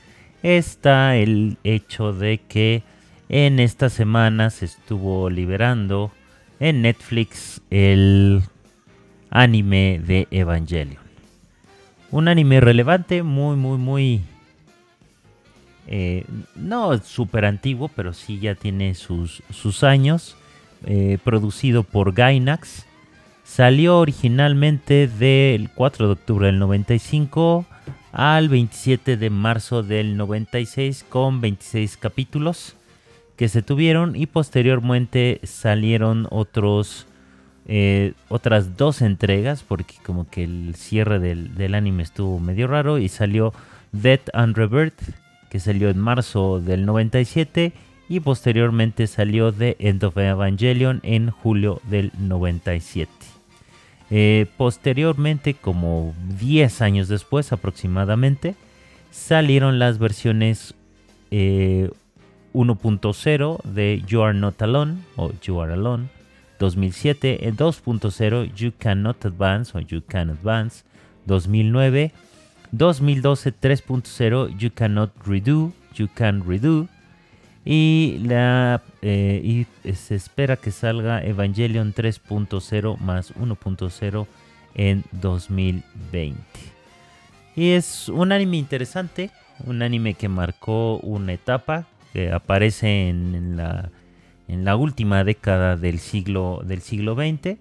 Speaker 5: está el hecho de que en esta semana se estuvo liberando en Netflix el anime de Evangelion. Un anime relevante, muy no súper antiguo, pero sí ya tiene sus años. Producido por Gainax. Salió originalmente del 4 de octubre del 95 al 27 de marzo del 96 con 26 capítulos que se tuvieron y posteriormente salieron otras 2 entregas porque como que el cierre del anime estuvo medio raro y salió Death and Rebirth que salió en marzo del 97 y posteriormente salió The End of Evangelion en julio del 97. Posteriormente, como 10 años después aproximadamente, salieron las versiones 1.0 de You Are Not Alone o You Are Alone 2007, 2.0 You Cannot Advance o You Can Advance 2009, 2012 3.0 You Cannot Redo, You Can Redo Y se espera que salga Evangelion 3.0 más 1.0 en 2020. Y es un anime interesante, un anime que marcó una etapa, que aparece en la última década del siglo XX.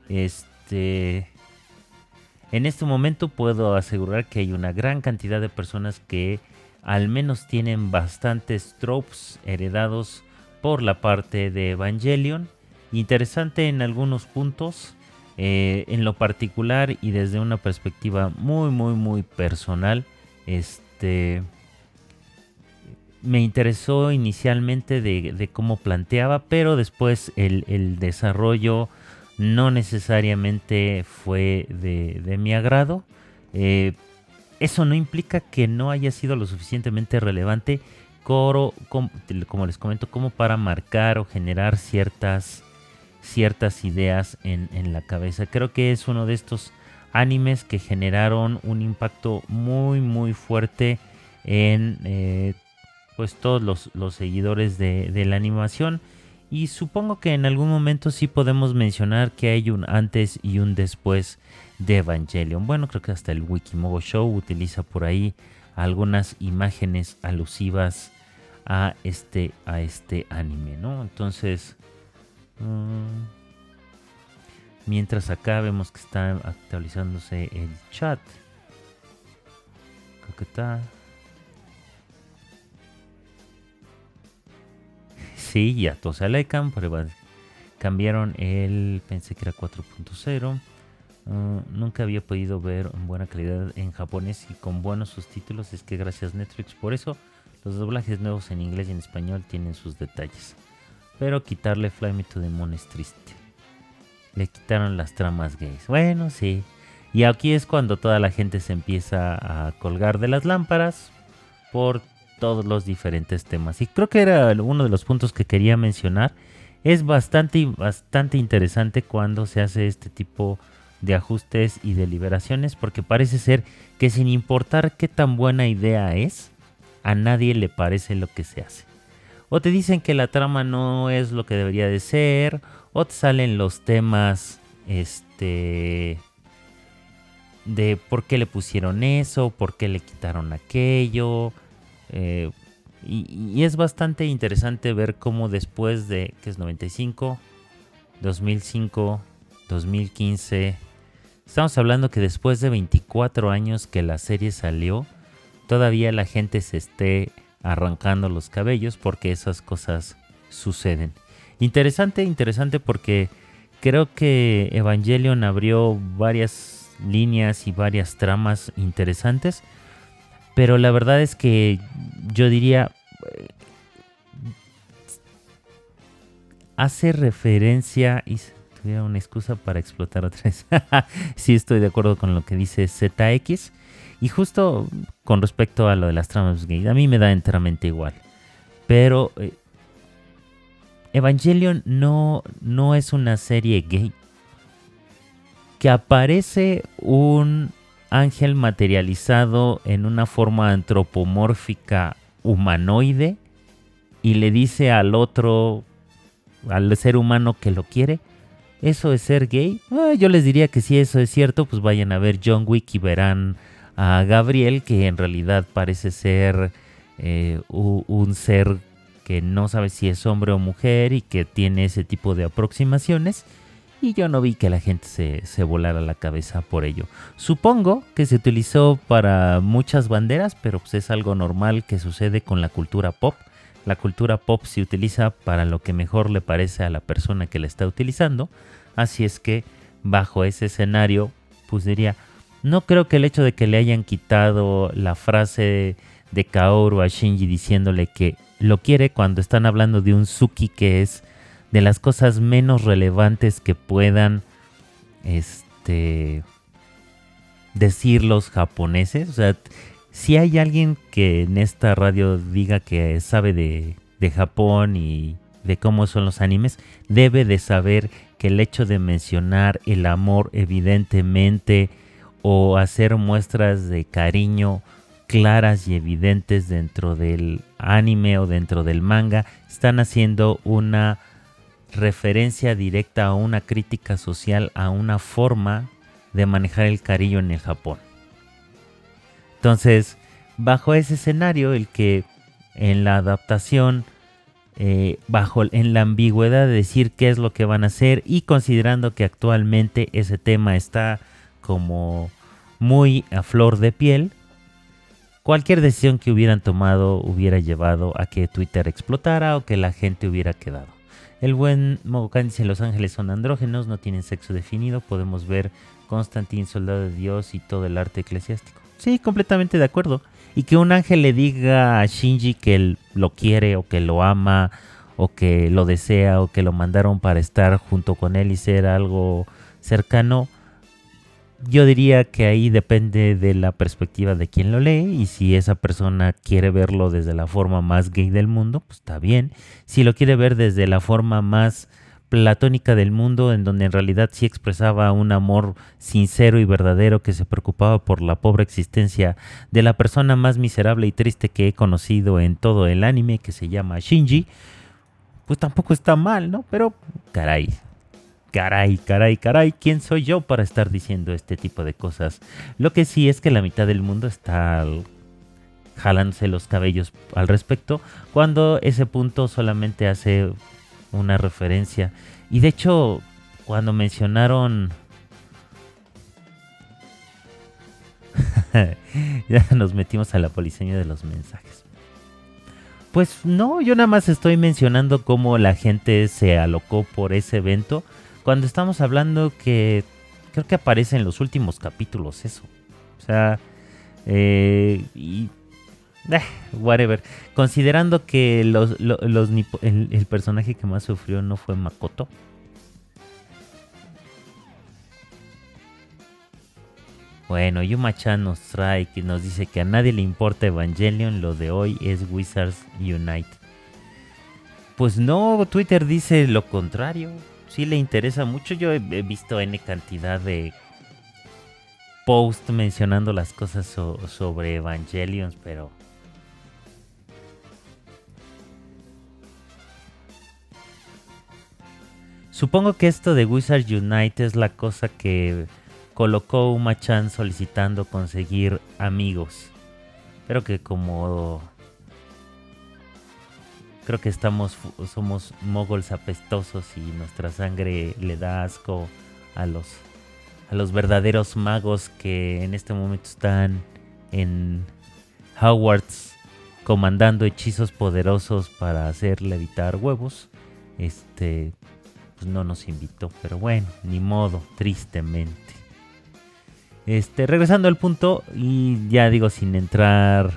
Speaker 5: En este momento puedo asegurar que hay una gran cantidad de personas que al menos tienen bastantes tropes heredados por la parte de Evangelion. Interesante en algunos puntos, en lo particular y desde una perspectiva muy personal. Me interesó inicialmente de cómo planteaba, pero después el desarrollo no necesariamente fue de mi agrado. Eso no implica que no haya sido lo suficientemente relevante, como les comento, como para marcar o generar ciertas ideas en la cabeza. Creo que es uno de estos animes que generaron un impacto muy fuerte en pues todos los seguidores de la animación. Y supongo que en algún momento sí podemos mencionar que hay un antes y un después de Evangelion. Bueno, creo que hasta el Wikimobo Show utiliza por ahí algunas imágenes alusivas a este anime, ¿no? Entonces, mientras acá vemos que está actualizándose el chat. Creo que está... Sí, ya Tosalecan, cambiaron pensé que era 4.0. Nunca había podido ver en buena calidad en japonés y con buenos subtítulos. Es que gracias Netflix por eso. Los doblajes nuevos en inglés y en español tienen sus detalles. Pero quitarle Fly Me to the Moon es triste. Le quitaron las tramas gays. Bueno, sí. Y aquí es cuando toda la gente se empieza a colgar de las lámparas por todos los diferentes temas. Y creo que era uno de los puntos que quería mencionar. Es bastante interesante cuando se hace este tipo de ajustes y deliberaciones, porque parece ser que sin importar qué tan buena idea es, a nadie le parece lo que se hace. O te dicen que la trama no es lo que debería de ser, o te salen los temas de por qué le pusieron eso, por qué le quitaron aquello. Y es bastante interesante ver cómo después de, que es 95, 2005, 2015, estamos hablando que después de 24 años que la serie salió, todavía la gente se esté arrancando los cabellos porque esas cosas suceden. Interesante porque creo que Evangelion abrió varias líneas y varias tramas interesantes. Pero la verdad es que yo diría, hace referencia, y tuviera una excusa para explotar otra vez. Sí, estoy de acuerdo con lo que dice ZX. Y justo con respecto a lo de las tramas gay, a mí me da enteramente igual. Pero Evangelion no es una serie gay. Que aparece un ángel materializado en una forma antropomórfica humanoide y le dice al ser humano que lo quiere. ¿Eso es ser gay? Yo les diría que si eso es cierto, pues vayan a ver John Wick y verán a Gabriel, que en realidad parece ser un ser que no sabe si es hombre o mujer y que tiene ese tipo de aproximaciones. Y yo no vi que la gente se volara la cabeza por ello. Supongo que se utilizó para muchas banderas, pero pues es algo normal que sucede con la cultura pop. La cultura pop se utiliza para lo que mejor le parece a la persona que la está utilizando. Así es que bajo ese escenario, pues diría, no creo que el hecho de que le hayan quitado la frase de Kaoru a Shinji diciéndole que lo quiere cuando están hablando de un Suki, que es de las cosas menos relevantes que puedan decir los japoneses. O sea, si hay alguien que en esta radio diga que sabe de Japón y de cómo son los animes, debe de saber que el hecho de mencionar el amor evidentemente o hacer muestras de cariño claras y evidentes dentro del anime o dentro del manga. Están haciendo una referencia directa a una crítica social, a una forma de manejar el cariño en el Japón. Entonces, bajo ese escenario, el que en la adaptación, en la ambigüedad de decir qué es lo que van a hacer y considerando que actualmente ese tema está como muy a flor de piel, cualquier decisión que hubieran tomado hubiera llevado a que Twitter explotara o que la gente hubiera quedado. El buen Mogokan dice: Los ángeles son andrógenos, no tienen sexo definido. Podemos ver Constantine, Soldado de Dios y todo el arte eclesiástico. Sí, completamente de acuerdo. Y que un ángel le diga a Shinji que él lo quiere o que lo ama o que lo desea o que lo mandaron para estar junto con él y ser algo cercano, yo diría que ahí depende de la perspectiva de quien lo lee, y si esa persona quiere verlo desde la forma más gay del mundo, pues está bien. Si lo quiere ver desde la forma más platónica del mundo, en donde en realidad sí expresaba un amor sincero y verdadero que se preocupaba por la pobre existencia de la persona más miserable y triste que he conocido en todo el anime, que se llama Shinji, pues tampoco está mal, ¿no? Pero caray, ¿quién soy yo para estar diciendo este tipo de cosas? Lo que sí es que la mitad del mundo está jalándose los cabellos al respecto, cuando ese punto solamente hace una referencia. Y de hecho, cuando mencionaron... ya nos metimos a la polisemia de los mensajes. Pues no, yo nada más estoy mencionando cómo la gente se alocó por ese evento, cuando estamos hablando que creo que aparece en los últimos capítulos eso. O sea, whatever. Considerando que el personaje que más sufrió no fue Makoto. Bueno, Yuma-chan nos trae, que nos dice que a nadie le importa Evangelion, lo de hoy es Wizards Unite. Pues no, Twitter dice lo contrario. Sí le interesa mucho. Yo he visto N cantidad de posts mencionando las cosas sobre Evangelion, pero... supongo que esto de Wizards Unite es la cosa que colocó Uma-chan solicitando conseguir amigos. Pero que como... creo que somos mogols apestosos y nuestra sangre le da asco a los verdaderos magos que en este momento están en Hogwarts comandando hechizos poderosos para hacer levitar huevos. Pues no nos invitó, pero bueno, ni modo, tristemente. Regresando al punto, y ya digo, sin entrar...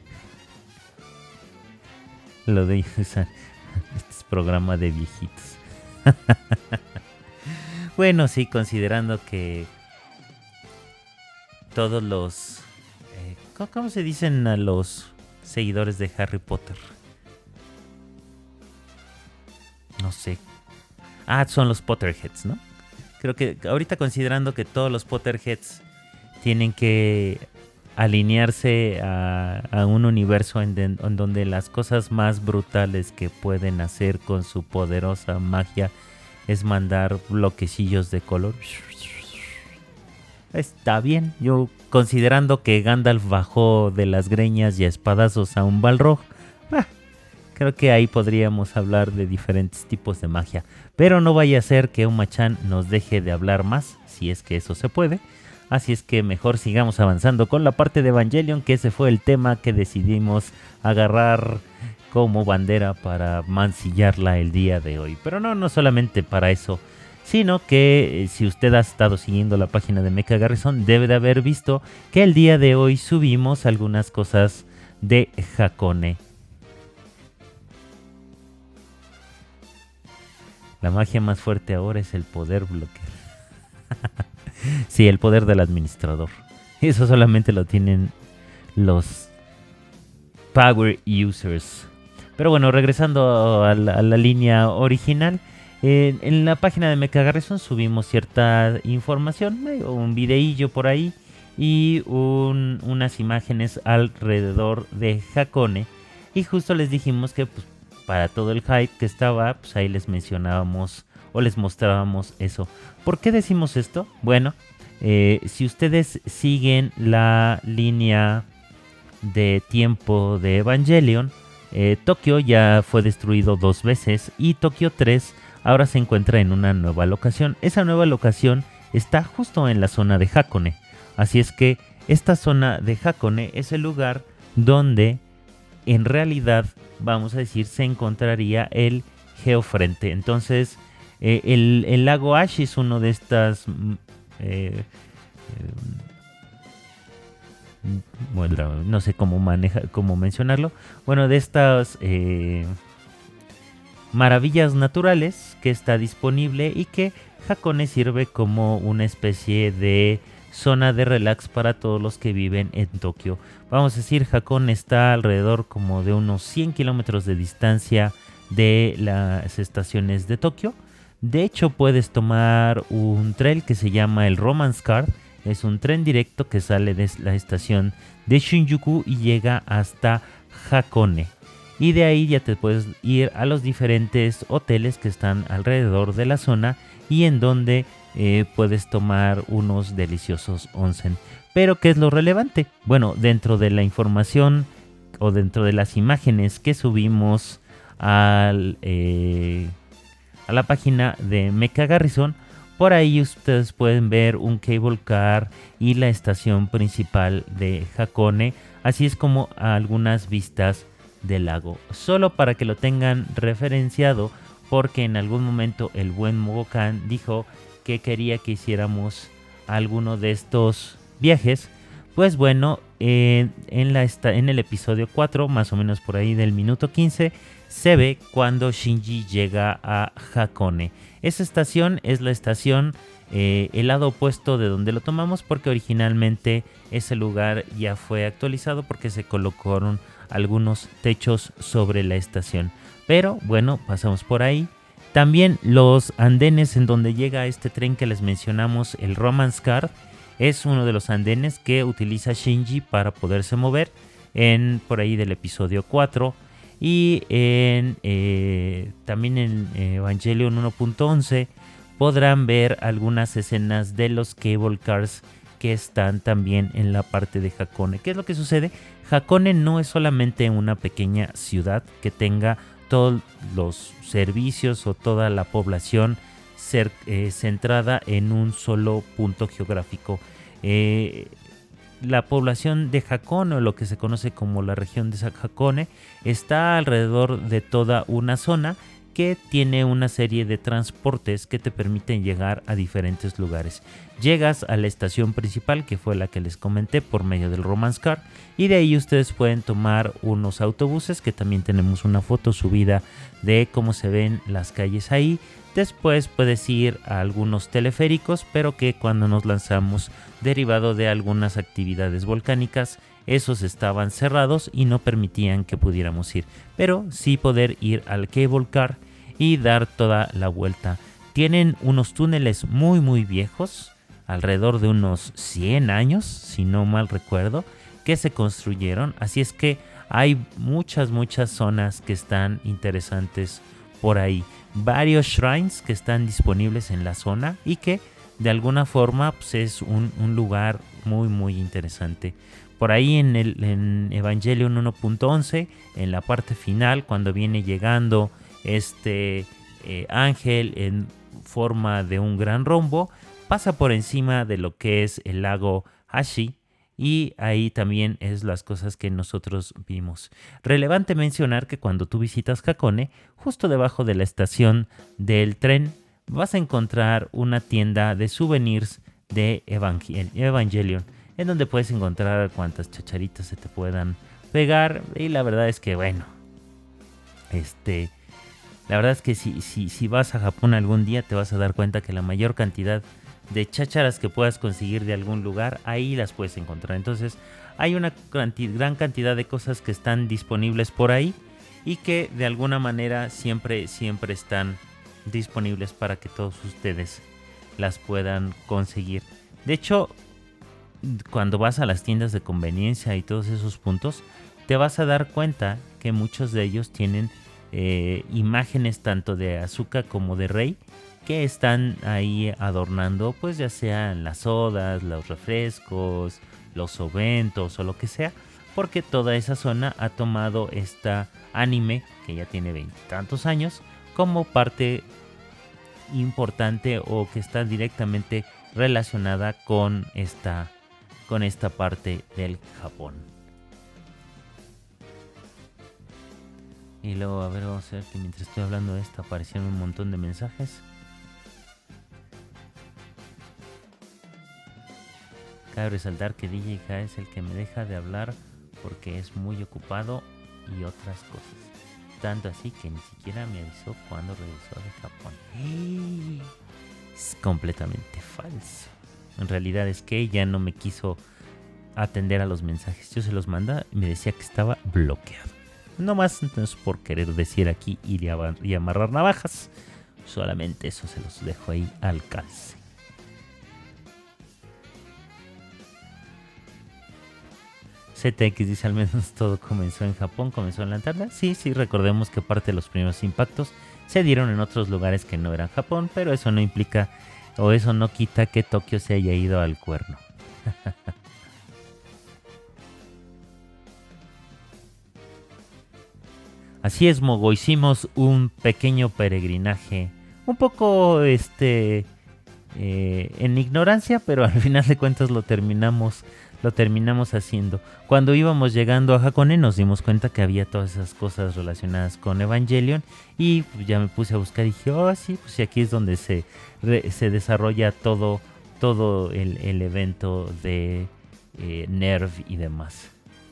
Speaker 5: lo de usar este es programa de viejitos. Bueno, sí, considerando que todos los... ¿cómo se dicen a los seguidores de Harry Potter? No sé. Son los Potterheads, ¿no? Creo que ahorita, considerando que todos los Potterheads tienen que alinearse a un universo en donde las cosas más brutales que pueden hacer con su poderosa magia es mandar bloquecillos de color. Está bien. Yo, considerando que Gandalf bajó de las greñas y a espadazos a un Balrog, creo que ahí podríamos hablar de diferentes tipos de magia. Pero no vaya a ser que Uma-chan nos deje de hablar más, si es que eso se puede. Así es que mejor sigamos avanzando con la parte de Evangelion, que ese fue el tema que decidimos agarrar como bandera para mancillarla el día de hoy. Pero no solamente para eso, sino que si usted ha estado siguiendo la página de Mecha Garrison, debe de haber visto que el día de hoy subimos algunas cosas de Hakone. La magia más fuerte ahora es el poder bloquear. Sí, el poder del administrador. Eso solamente lo tienen los power users. Pero bueno, regresando a la línea original, en la página de Mecha Garrison subimos cierta información, un videillo por ahí, y unas imágenes alrededor de Hakone. Y justo les dijimos que pues, para todo el hype que estaba, pues ahí les mencionábamos o les mostrábamos eso. ¿Por qué decimos esto? Bueno, si ustedes siguen la línea de tiempo de Evangelion, Tokio ya fue destruido 2 veces y Tokio 3 ahora se encuentra en una nueva locación. Esa nueva locación está justo en la zona de Hakone. Así es que esta zona de Hakone es el lugar donde en realidad, vamos a decir, se encontraría el geofrente. Entonces, el lago Ashi es uno de estas... bueno, no sé cómo mencionarlo. Bueno, de estas maravillas naturales que está disponible y que Hakone sirve como una especie de zona de relax para todos los que viven en Tokio. Vamos a decir, Hakone está alrededor como de unos 100 kilómetros de distancia de las estaciones de Tokio. De hecho, puedes tomar un tren que se llama el Romance Card. Es un tren directo que sale de la estación de Shinjuku y llega hasta Hakone. Y de ahí ya te puedes ir a los diferentes hoteles que están alrededor de la zona y en donde puedes tomar unos deliciosos onsen. Pero ¿qué es lo relevante? Bueno, dentro de la información o dentro de las imágenes que subimos a la página de Mecha Garrison, por ahí ustedes pueden ver un cable car y la estación principal de Hakone, así es como algunas vistas del lago. Solo para que lo tengan referenciado, porque en algún momento el buen Mogokan dijo que quería que hiciéramos alguno de estos viajes. Pues bueno, en el episodio 4, más o menos por ahí del minuto 15, se ve cuando Shinji llega a Hakone. Esa estación es la estación, el lado opuesto de donde lo tomamos, porque originalmente ese lugar ya fue actualizado porque se colocaron algunos techos sobre la estación. Pero bueno, pasamos por ahí. También los andenes en donde llega este tren que les mencionamos, el Romance Card, es uno de los andenes que utiliza Shinji para poderse mover por ahí del episodio 4. Y también en Evangelion 1.11 podrán ver algunas escenas de los cable cars que están también en la parte de Hakone. ¿Qué es lo que sucede? Hakone no es solamente una pequeña ciudad que tenga todos los servicios o toda la población centrada en un solo punto geográfico. La población de Hakone, o lo que se conoce como la región de Hakone, está alrededor de toda una zona que tiene una serie de transportes que te permiten llegar a diferentes lugares. Llegas a la estación principal, que fue la que les comenté, por medio del Romance Card, y de ahí ustedes pueden tomar unos autobuses, que también tenemos una foto subida de cómo se ven las calles ahí. Después puedes ir a algunos teleféricos, pero que cuando nos lanzamos, derivado de algunas actividades volcánicas, esos estaban cerrados y no permitían que pudiéramos ir. Pero sí poder ir al cable car y dar toda la vuelta. Tienen unos túneles muy muy viejos, alrededor de unos 100 años, si no mal recuerdo, que se construyeron. Así es que hay muchas zonas que están interesantes por ahí. Varios shrines que están disponibles en la zona y que de alguna forma pues, es un lugar muy muy interesante. Por ahí en Evangelion 1.11, en la parte final, cuando viene llegando este ángel en forma de un gran rombo, pasa por encima de lo que es el lago Ashi. Y ahí también es las cosas que nosotros vimos. Relevante mencionar que cuando tú visitas Hakone, justo debajo de la estación del tren, vas a encontrar una tienda de souvenirs de Evangelion, en donde puedes encontrar cuantas chacharitas se te puedan pegar. Y la verdad es que bueno, la verdad es que si vas a Japón algún día te vas a dar cuenta que la mayor cantidad de chácharas que puedas conseguir de algún lugar, ahí las puedes encontrar. Entonces hay una gran cantidad de cosas que están disponibles por ahí y que de alguna manera siempre están disponibles para que todos ustedes las puedan conseguir. De hecho, cuando vas a las tiendas de conveniencia y todos esos puntos, te vas a dar cuenta que muchos de ellos tienen imágenes tanto de Asuka como de Rey que están ahí adornando, pues ya sean las sodas, los refrescos, los oventos o lo que sea, porque toda esa zona ha tomado esta anime, que ya tiene 20 y tantos años, como parte importante o que está directamente relacionada con esta parte del Japón. Y luego, a ver, vamos a ver que mientras estoy hablando de esto aparecieron un montón de mensajes. Cabe resaltar que DJ K es el que me deja de hablar porque es muy ocupado y otras cosas. Tanto así que ni siquiera me avisó cuando regresó de Japón. Es completamente falso. En realidad es que ella no me quiso atender a los mensajes. Yo se los mandaba y me decía que estaba bloqueado. No más entonces por querer decir aquí y amarrar navajas. Solamente eso se los dejo ahí al calce. ZX dice, al menos todo comenzó en Japón, comenzó en la Antártida. Sí, recordemos que parte de los primeros impactos se dieron en otros lugares que no eran Japón, pero eso no implica o eso no quita que Tokio se haya ido al cuerno. Así es, Mogo, hicimos un pequeño peregrinaje, un poco en ignorancia, pero al final de cuentas lo terminamos haciendo. Cuando íbamos llegando a Hakone nos dimos cuenta que había todas esas cosas relacionadas con Evangelion y pues, ya me puse a buscar y dije, sí, pues aquí es donde se desarrolla todo el evento de Nerv y demás.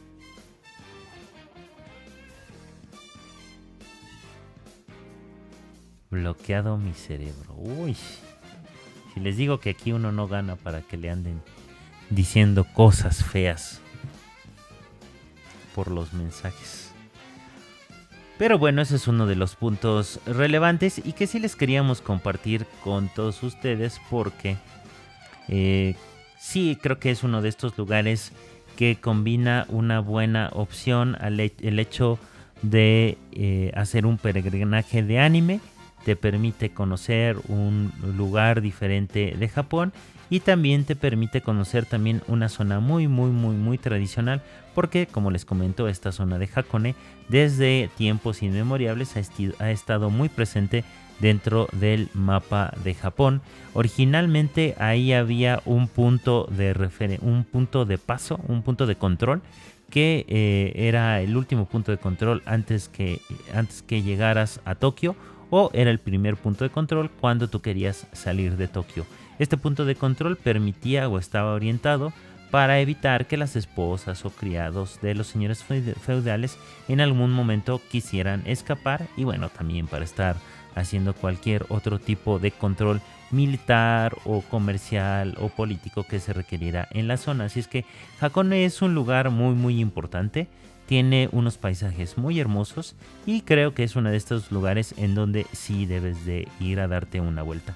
Speaker 5: Bloqueado mi cerebro. Uy, si les digo que aquí uno no gana para que le anden diciendo cosas feas por los mensajes. Pero bueno, ese es uno de los puntos relevantes y que sí les queríamos compartir con todos ustedes porque sí creo que es uno de estos lugares que combina una buena opción el hecho de hacer un peregrinaje de anime. Te permite conocer un lugar diferente de Japón y también te permite conocer también una zona muy tradicional porque, como les comento, esta zona de Hakone desde tiempos inmemoriales ha estado muy presente dentro del mapa de Japón. Originalmente ahí había un punto un punto de paso, un punto de control que era el último punto de control antes que llegaras a Tokio, o era el primer punto de control cuando tú querías salir de Tokio. Este punto de control permitía o estaba orientado para evitar que las esposas o criados de los señores feudales en algún momento quisieran escapar y bueno, también para estar haciendo cualquier otro tipo de control militar o comercial o político que se requiriera en la zona. Así es que Hakone es un lugar muy importante. Tiene unos paisajes muy hermosos y creo que es uno de estos lugares en donde sí debes de ir a darte una vuelta.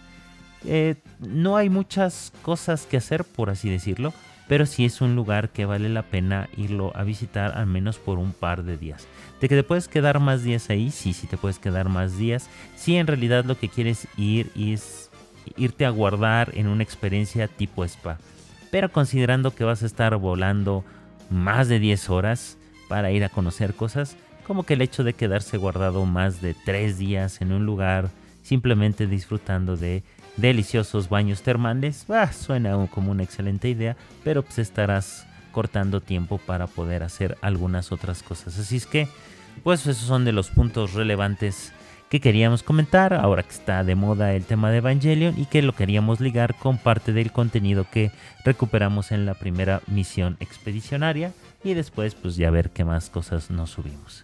Speaker 5: No hay muchas cosas que hacer, por así decirlo, pero sí es un lugar que vale la pena irlo a visitar al menos por un par de días. ¿De que te puedes quedar más días ahí? Sí, te puedes quedar más días. Si en realidad lo que quieres es irte a guardar en una experiencia tipo spa. Pero considerando que vas a estar volando más de 10 horas para ir a conocer cosas, como que el hecho de quedarse guardado más de 3 días en un lugar simplemente disfrutando de deliciosos baños termales, suena como una excelente idea, pero pues estarás cortando tiempo para poder hacer algunas otras cosas. Así es que, pues esos son de los puntos relevantes que queríamos comentar, ahora que está de moda el tema de Evangelion y que lo queríamos ligar con parte del contenido que recuperamos en la primera misión expedicionaria y después pues ya ver qué más cosas nos subimos.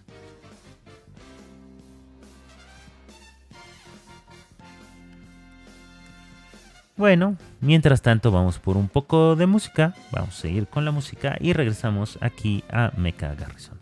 Speaker 5: Bueno, mientras tanto vamos por un poco de música, vamos a seguir con la música y regresamos aquí a Mecha Garrison.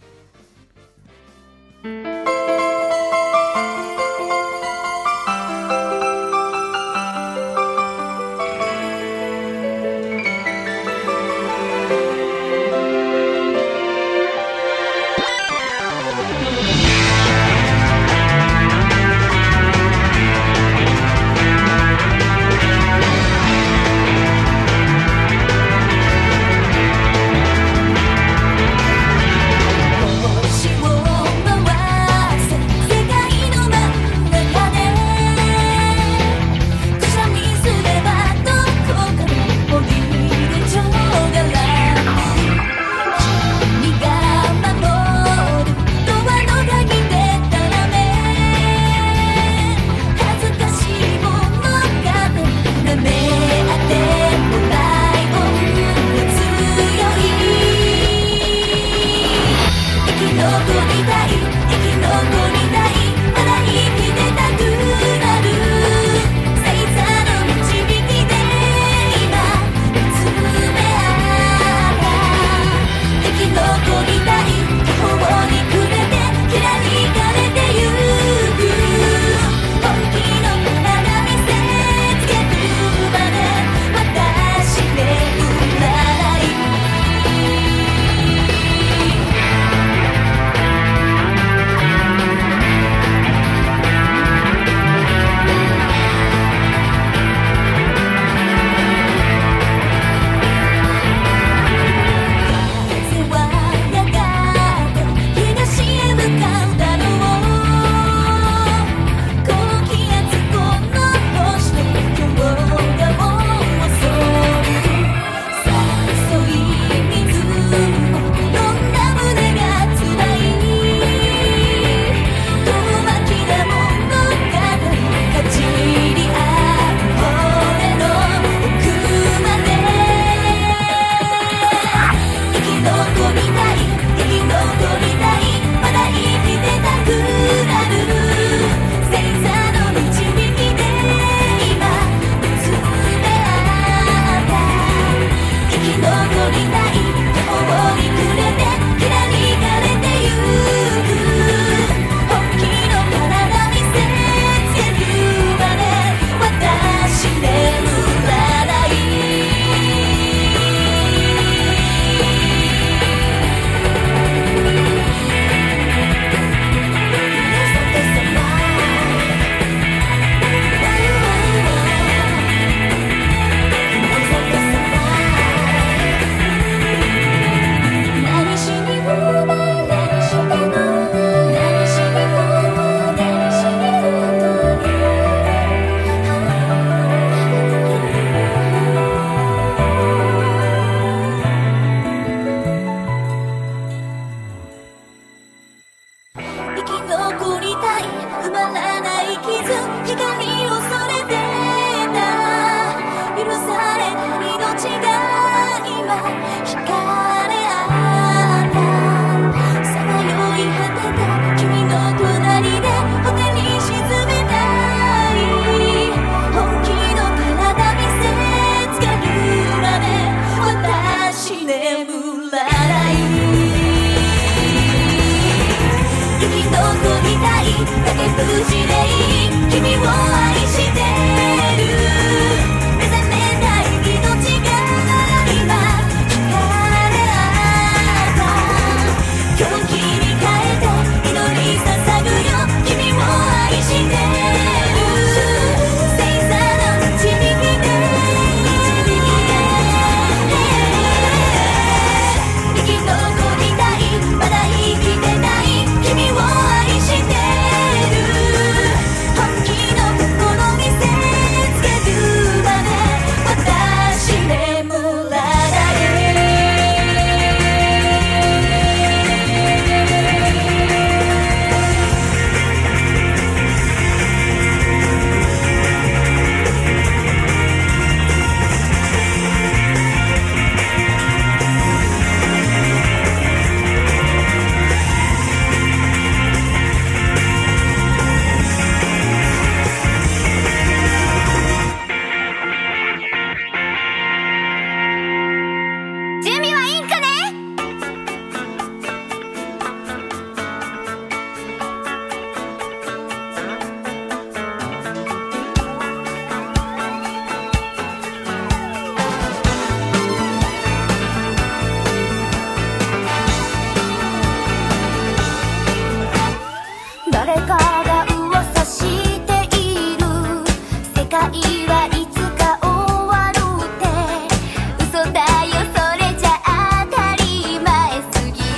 Speaker 4: 界はいつか終わるって嘘だよそれじゃ当たり前すぎる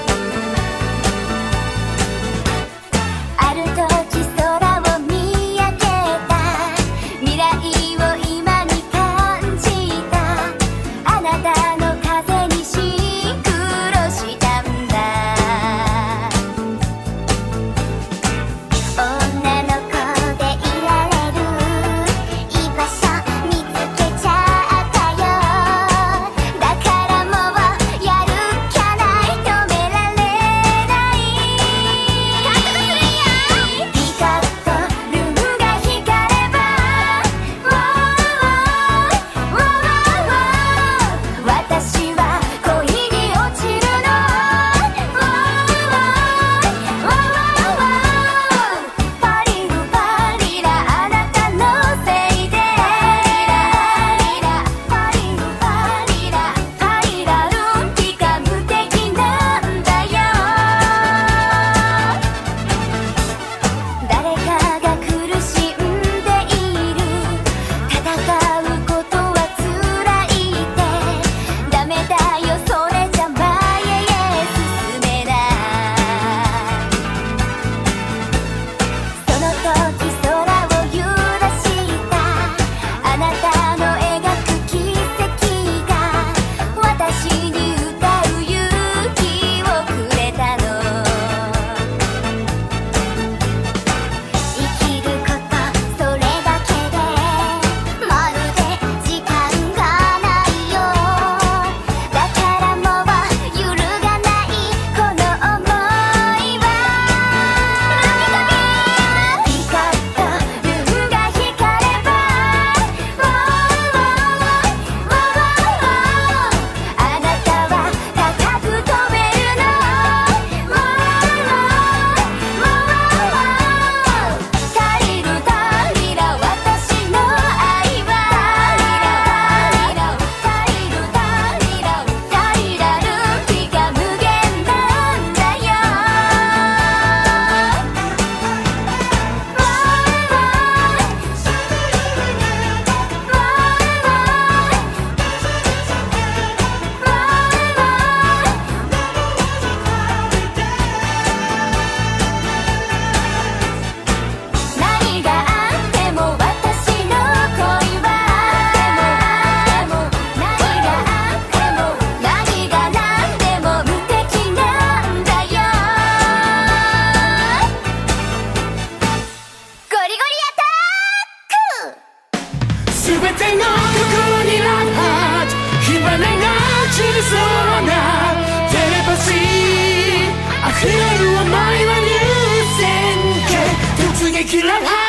Speaker 4: ある時空を見上げた未来を今に感じたあなたの風にシンクロしたんだ女の子でいられる居場所見つけちゃったよだからもうやるっきゃない止められない監督するんやピカッとルームが光れば私は恋に落ちるのパリルパリラあなたのせいでパリルパリラパリラルンピカ無敵なんだよ誰かが苦しんでいる戦うことは辛いってダメだよそれじゃ前へ進めないその時空を揺らしたあなたの描く奇跡が私に歌う勇気をくれたの生きることそれだけでまるで時間がないよだからもう揺るがないこの想いはピカッとルームが光ればあなたは高く飛べるのタリルタリラ私の愛はタリルタリラタリラルンピカ無限なんだよ何があっても私の恋は何があっても何が何でも無敵なんだよゴリゴリアタック
Speaker 6: 全ての心にラブハート火花が散りそうなテレパシー溢れる想いは流線形突撃ラブハート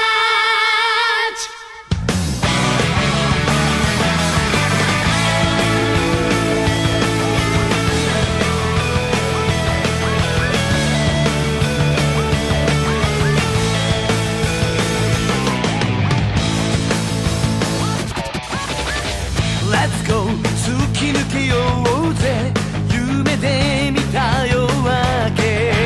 Speaker 6: Let's go 突き抜けようぜ夢で見た夜明け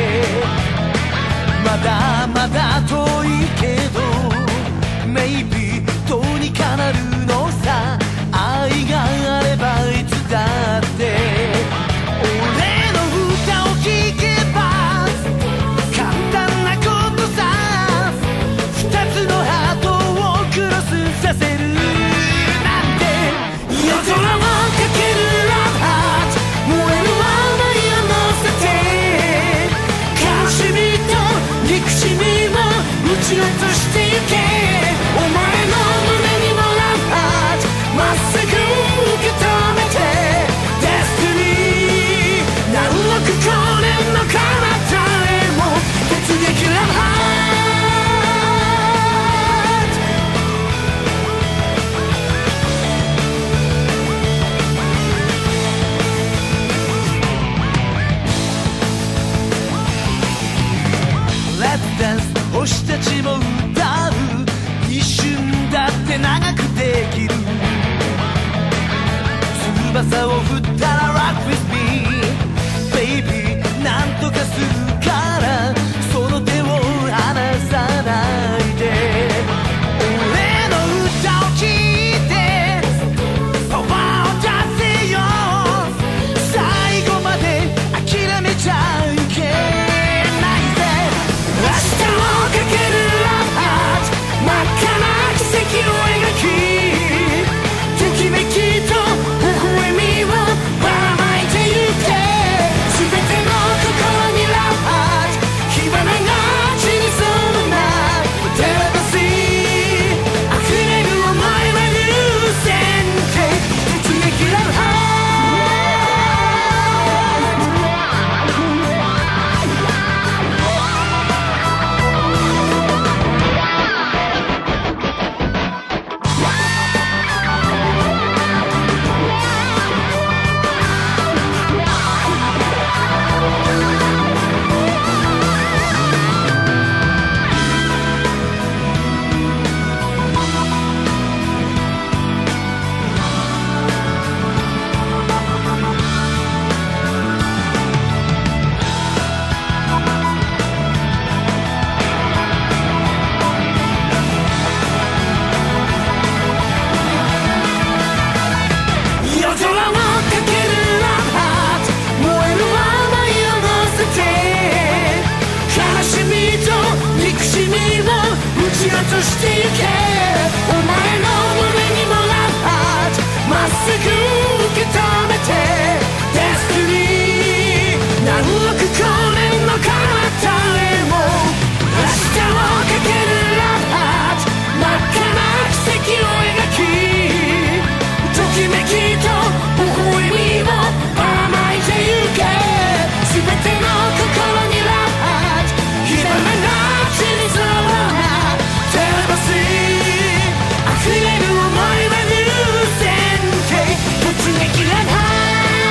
Speaker 6: まだまだ遠いけど Maybe どうにかなるのさ愛があればいつだって俺の歌を聴けば簡単なことさ二つのハートをクロスさせるなんて夜空をかけるラブハート燃える想いを乗せて悲しみと憎しみを撃ち落としてゆけお前の胸にもラブハ移してゆけお前の胸にもラッパートまっすぐ受け止めて Destiny 何億光年の彼方へも明日をかけるラッパート真っ赤な奇跡を描きときめきと微笑みを甘えてゆけ全ての心にラッパート火花な地にそうなテレパシー溢れる想いは流線形突撃ラッパート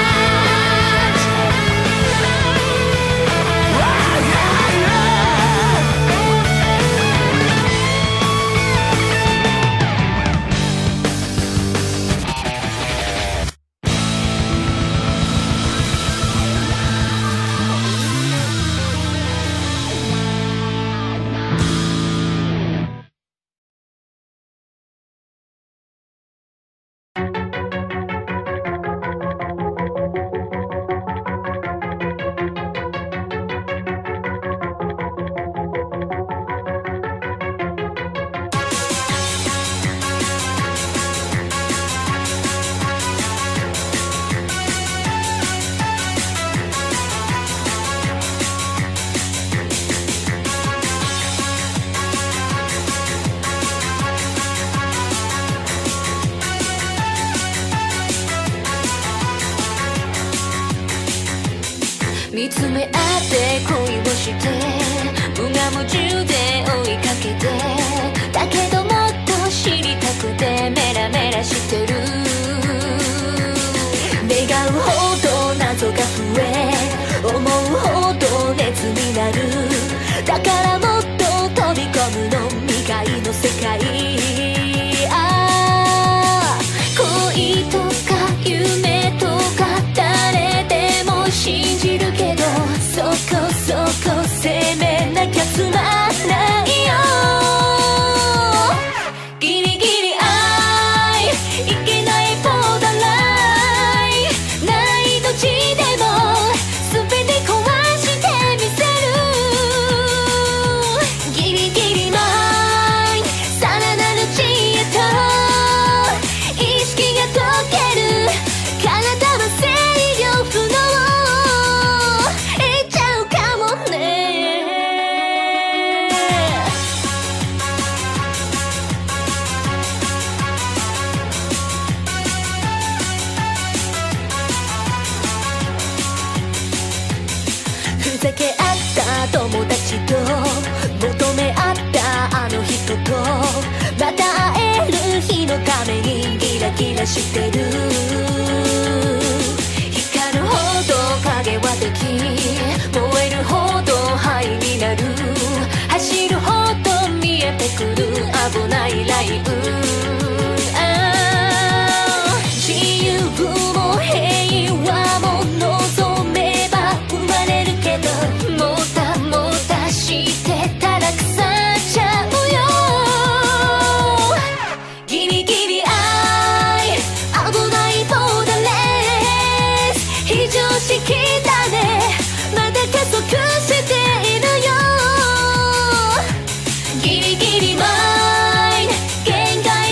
Speaker 6: 見つめ合って恋をして無我夢中で追いかけてだけどもっと知りたくてメラメラしてる願うほど謎が増え思うほど熱になるだからもっと飛び込むの未開の世界恋とか夢とか誰でも信じるけどそこそこ責めなきゃつまんないよギリギリ愛いけないボーダーラインないどっちでも全て壊してみせるギリギリマインさらなる知恵と意識が解ける体は制御不能ふざけ合った友達と求め合ったあの人とまた会える日のためにギラギラしてる光るほど影は敵燃えるほど灰になる走るほど見えてくる危ないライブ自由も平和も望めば生まれるけどもたもたしてたら腐っちゃうよギリギリ愛危ないボーダーレス非常識だねまだ加速しているよギリギリマイン限界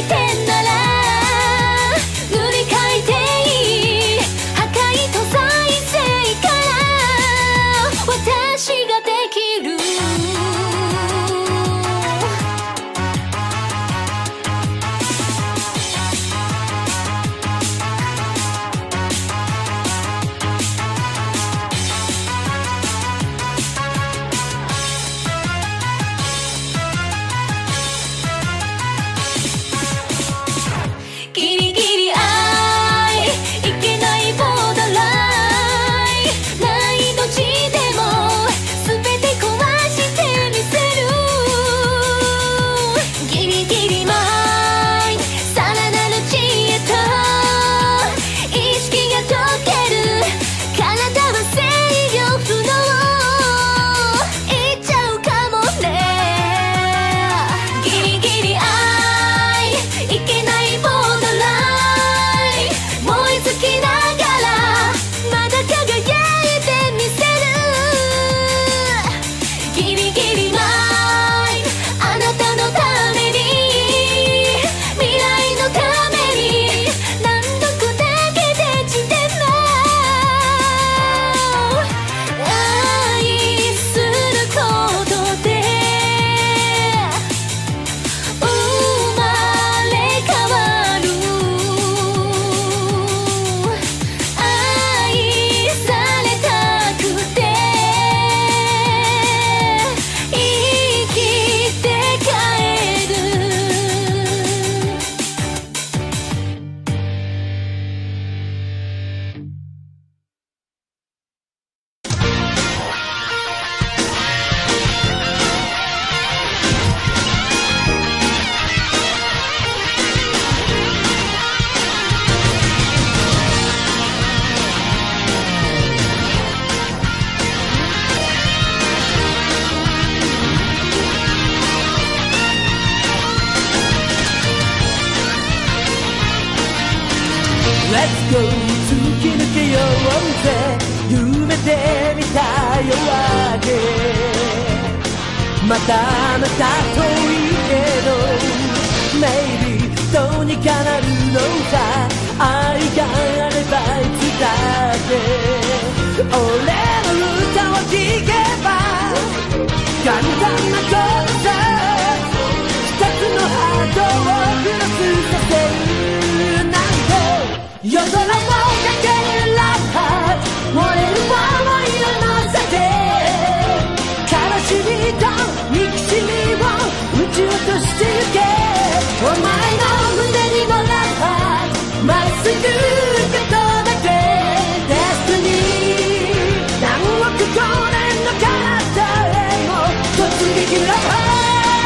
Speaker 6: Let's go 突き抜けようぜ夢で見た夜明けまたまた遠いけど Maybe どうにかなるのさ愛があればいつだって俺の歌を聴けば簡単なことさ二つのハートをクロスさせるなんて夜空をかけるラッパー燃える想いを乗せて悲しみと憎しみを撃ち落としてゆけお前の胸にもラッパーまっすぐ受け止めて Destiny 何億光年の彼方へも突撃ラッパー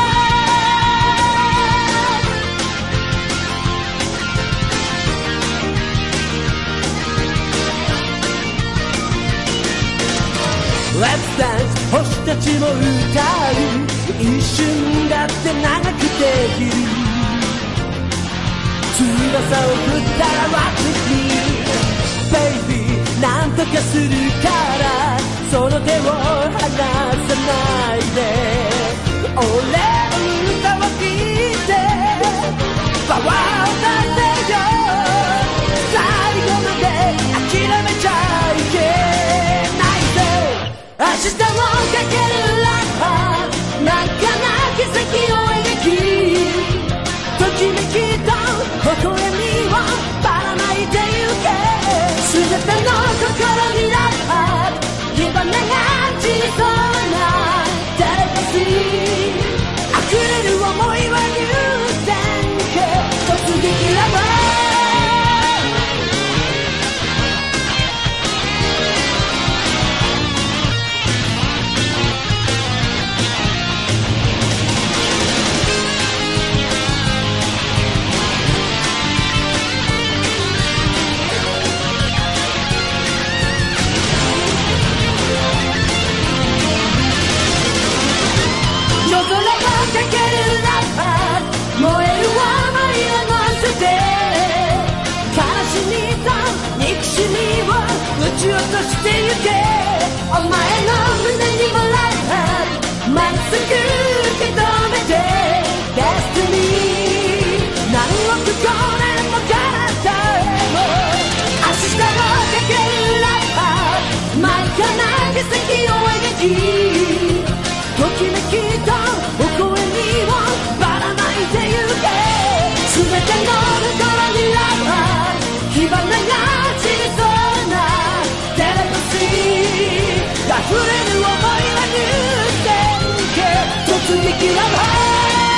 Speaker 6: Let's dance 星たちも歌う一瞬だって長くできる翼を振ったら Rock with me Baby なんとかするからその手を離さないで俺の歌を聴いてパワーを出せよ最後まで諦めちゃいけないぜ明日をかけるラッパーなかな奇跡を描きときめきと微笑みをばらまいてゆけすべての心にラッパー火花が散りそうなテレパシー溢れる想いは流線形突撃ラッパーかけるラッパー燃える想いを乗せて悲しみと憎しみを撃ち落としてゆけお前の胸にもラッパーまっすぐ受け止めて Destiny 何億光年も彼方へも明日をかけるラッパー真っ赤な奇跡を描きときめきと微笑みをばらまいてゆけすべての心にラッパー火花が散りそうなテレパシー溢れる想いは流線形突撃ラッパー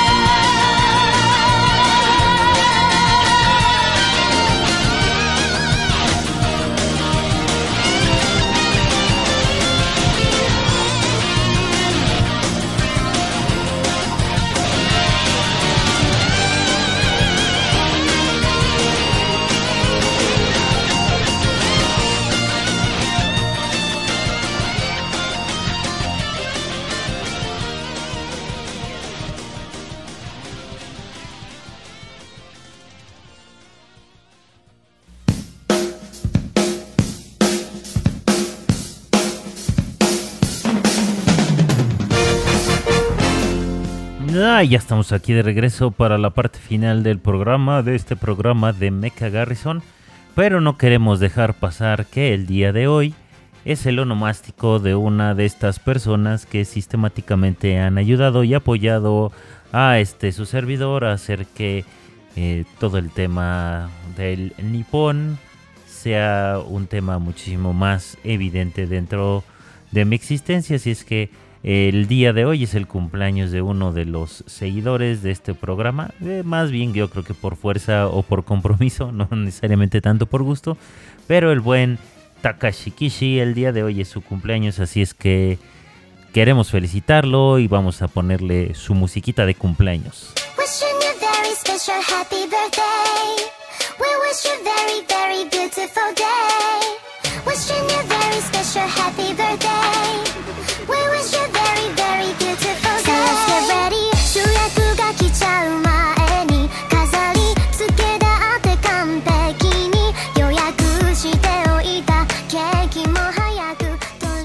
Speaker 5: Ya estamos aquí de regreso para la parte final del programa, de este programa de Mecha Garrison, pero no queremos dejar pasar que el día de hoy es el onomástico de una de estas personas que sistemáticamente han ayudado y apoyado a su servidor a hacer que todo el tema del nipón sea un tema muchísimo más evidente dentro de mi existencia. Así es que el día de hoy es el cumpleaños de uno de los seguidores de este programa, más bien yo creo que por fuerza o por compromiso, no necesariamente tanto por gusto, pero el buen Takashi Kishi, el día de hoy es su cumpleaños, así es que queremos felicitarlo y vamos a ponerle su musiquita de cumpleaños.
Speaker 7: Wishing you very special happy birthday. We wish you very, very beautiful day. Wishing you very special happy birthday. We wish you very, very beautiful day. So let's get ready. 主役が来ちゃう前に飾り付けだって完璧に喜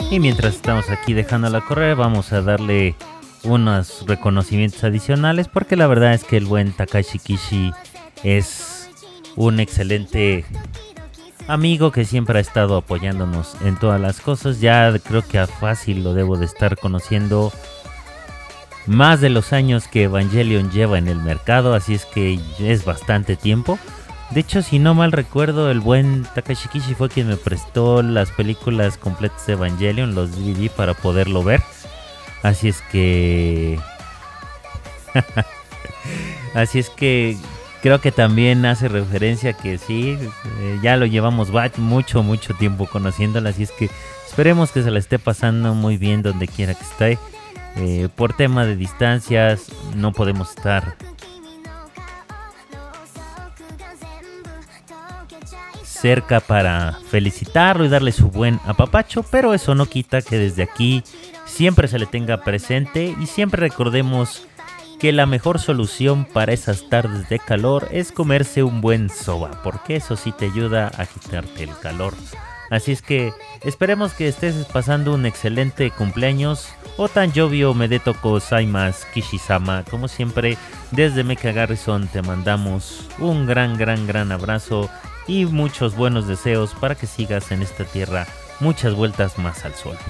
Speaker 5: Y mientras estamos aquí dejándola correr, vamos a darle unos reconocimientos adicionales, porque la verdad es que el buen Takashi Kishi es un excelente amigo que siempre ha estado apoyándonos en todas las cosas. Ya creo que a fácil lo debo de estar conociendo más de los años que Evangelion lleva en el mercado, así es que es bastante tiempo. De hecho, si no mal recuerdo, el buen Takashi Kishi fue quien me prestó las películas completas de Evangelion, los DVD, para poderlo ver. Así es que... Así es que creo que también hace referencia que sí, ya lo llevamos mucho tiempo conociéndola, así es que esperemos que se la esté pasando muy bien donde quiera que esté. Por tema de distancias no podemos estar cerca para felicitarlo y darle su buen apapacho, pero eso no quita que desde aquí siempre se le tenga presente y siempre recordemos que la mejor solución para esas tardes de calor es comerse un buen soba, porque eso sí te ayuda a quitarte el calor. Así es que esperemos que estés pasando un excelente cumpleaños o tan lluvio medeto gozaimasu Kishi-sama. Como siempre, desde Mecha Garrison te mandamos un gran abrazo y muchos buenos deseos para que sigas en esta tierra muchas vueltas más al sol.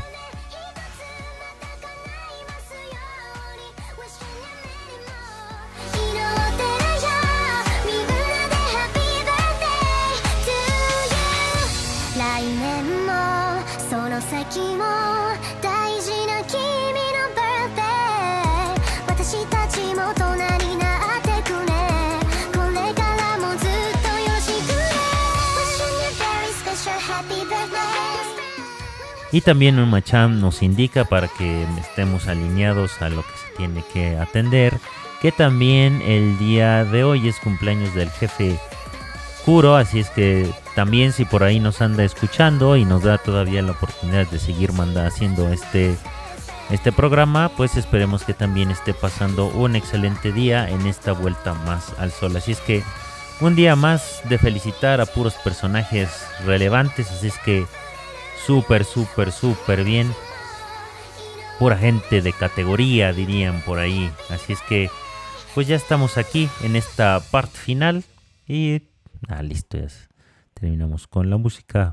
Speaker 5: Y también un Machan nos indica, para que estemos alineados a lo que se tiene que atender, que también el día de hoy es cumpleaños del jefe Kuro, así es que también si por ahí nos anda escuchando y nos da todavía la oportunidad de seguir haciendo este programa, pues esperemos que también esté pasando un excelente día en esta vuelta más al sol. Así es que un día más de felicitar a puros personajes relevantes, así es que súper bien. Pura gente de categoría, dirían por ahí. Así es que pues ya estamos aquí en esta parte final. Y listo, ya terminamos con la música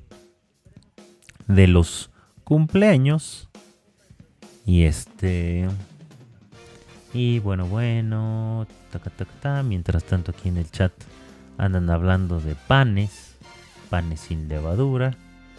Speaker 5: de los cumpleaños. Y y bueno, mientras tanto aquí en el chat andan hablando de panes sin levadura.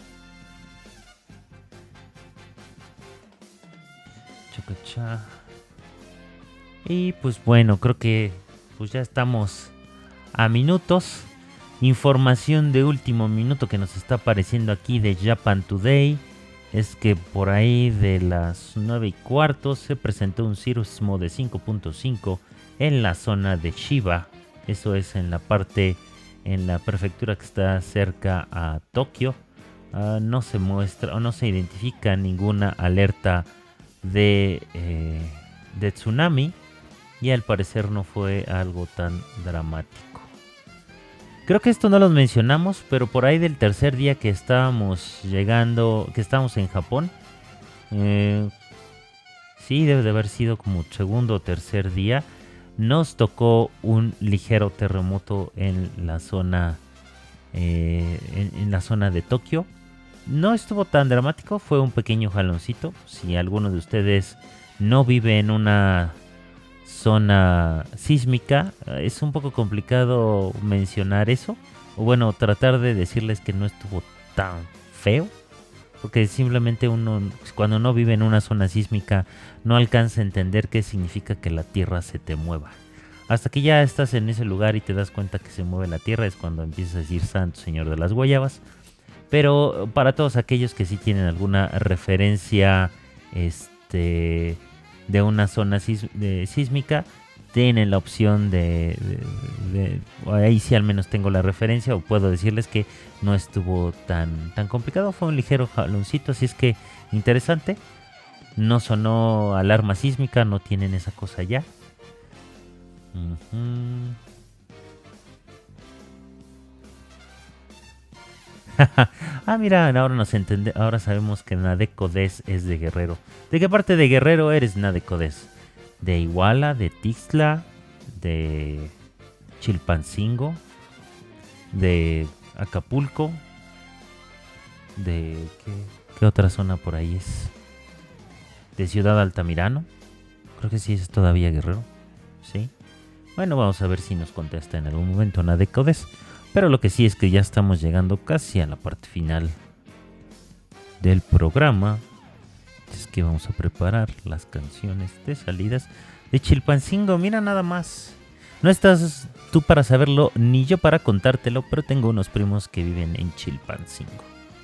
Speaker 5: Y pues bueno, creo que pues ya estamos a minutos. Información de último minuto que nos está apareciendo aquí de Japan Today es que por ahí de las 9:15 se presentó un sismo de 5.5 en la zona de Chiba. Eso es en la prefectura que está cerca a Tokio. No se muestra o no se identifica ninguna alerta de tsunami, y al parecer no fue algo tan dramático. Creo que esto no lo mencionamos, pero por ahí del tercer día que estábamos en Japón, sí, debe de haber sido como segundo o tercer día, nos tocó un ligero terremoto en la zona en la zona de Tokio. No estuvo tan dramático, fue un pequeño jaloncito. Si alguno de ustedes no vive en una zona sísmica, es un poco complicado mencionar eso. O bueno, tratar de decirles que no estuvo tan feo. Porque simplemente uno, cuando no vive en una zona sísmica, no alcanza a entender qué significa que la tierra se te mueva. Hasta que ya estás en ese lugar y te das cuenta que se mueve la tierra, es cuando empiezas a decir Santo Señor de las Guayabas. Pero para todos aquellos que sí tienen alguna referencia de una zona sísmica, tienen la opción ahí sí al menos tengo la referencia, o puedo decirles que no estuvo tan complicado, fue un ligero jaloncito, así es que interesante. No sonó alarma sísmica, no tienen esa cosa ya. Ah, mira, ahora sabemos que Nadecodés es de Guerrero. ¿De qué parte de Guerrero eres, Nadecodés? ¿De Iguala, de Tixla, de Chilpancingo, de Acapulco, de qué otra zona por ahí es? ¿De Ciudad Altamirano? Creo que sí es todavía Guerrero. ¿Sí? Bueno, vamos a ver si nos contesta en algún momento Nadecodés. Pero lo que sí es que ya estamos llegando casi a la parte final del programa. Es que vamos a preparar las canciones de salidas de Chilpancingo. Mira nada más. No estás tú para saberlo, ni yo para contártelo, pero tengo unos primos que viven en Chilpancingo.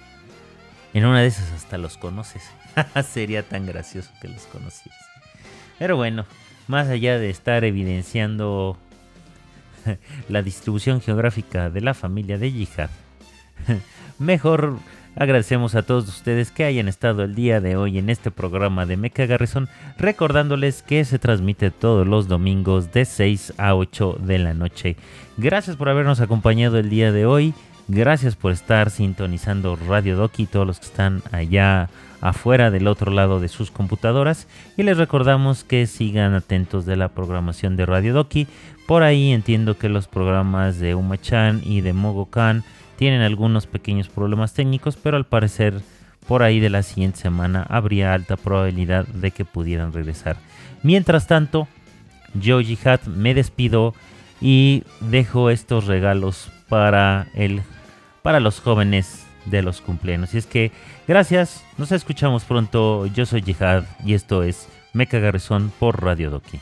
Speaker 5: En una de esas hasta los conoces. Sería tan gracioso que los conocieras. Pero bueno, más allá de estar evidenciando la distribución geográfica de la familia de Yihad, mejor agradecemos a todos ustedes que hayan estado el día de hoy en este programa de Meca Garrison, recordándoles que se transmite todos los domingos de 6 a 8 de la noche. Gracias por habernos acompañado el día de hoy. Gracias por estar sintonizando Radio Doki, todos los que están allá afuera del otro lado de sus computadoras, y les recordamos que sigan atentos de la programación de Radio Doki. Por ahí entiendo que los programas de Uma-chan y de Mogo-kan tienen algunos pequeños problemas técnicos, pero al parecer por ahí de la siguiente semana habría alta probabilidad de que pudieran regresar. Mientras tanto, yo, Jihad, me despido y dejo estos regalos para los jóvenes de los cumpleaños. Y es que gracias, nos escuchamos pronto. Yo soy Jihad y esto es Meca Garrison por Radio Doki.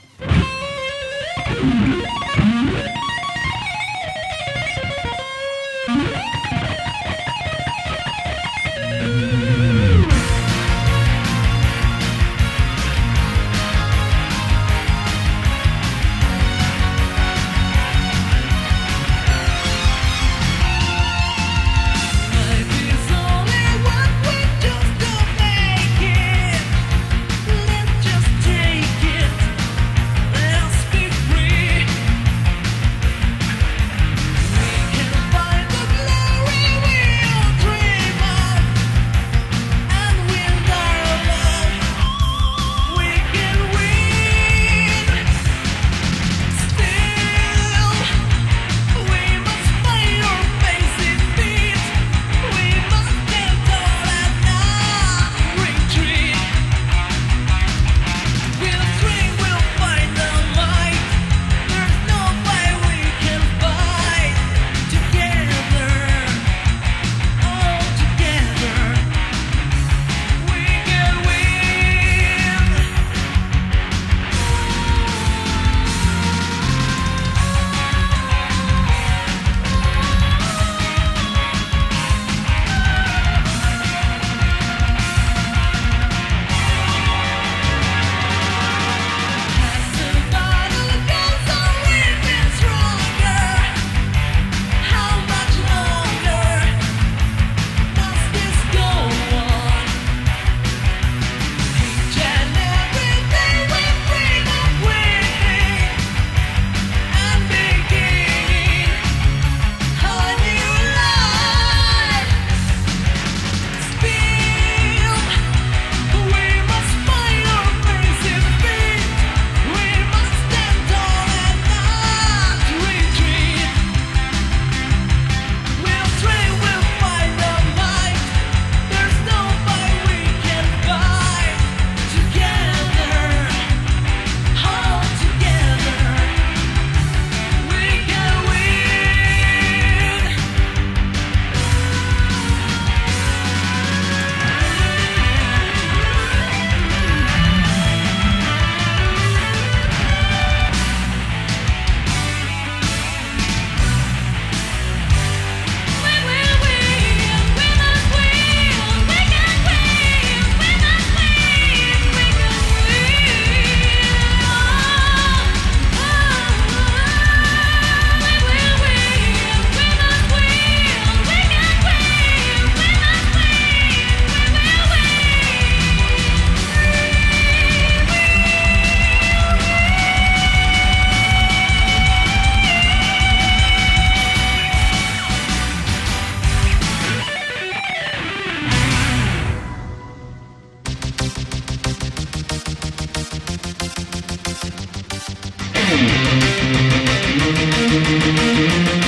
Speaker 6: Let's just take it. Let's be free.
Speaker 7: Thank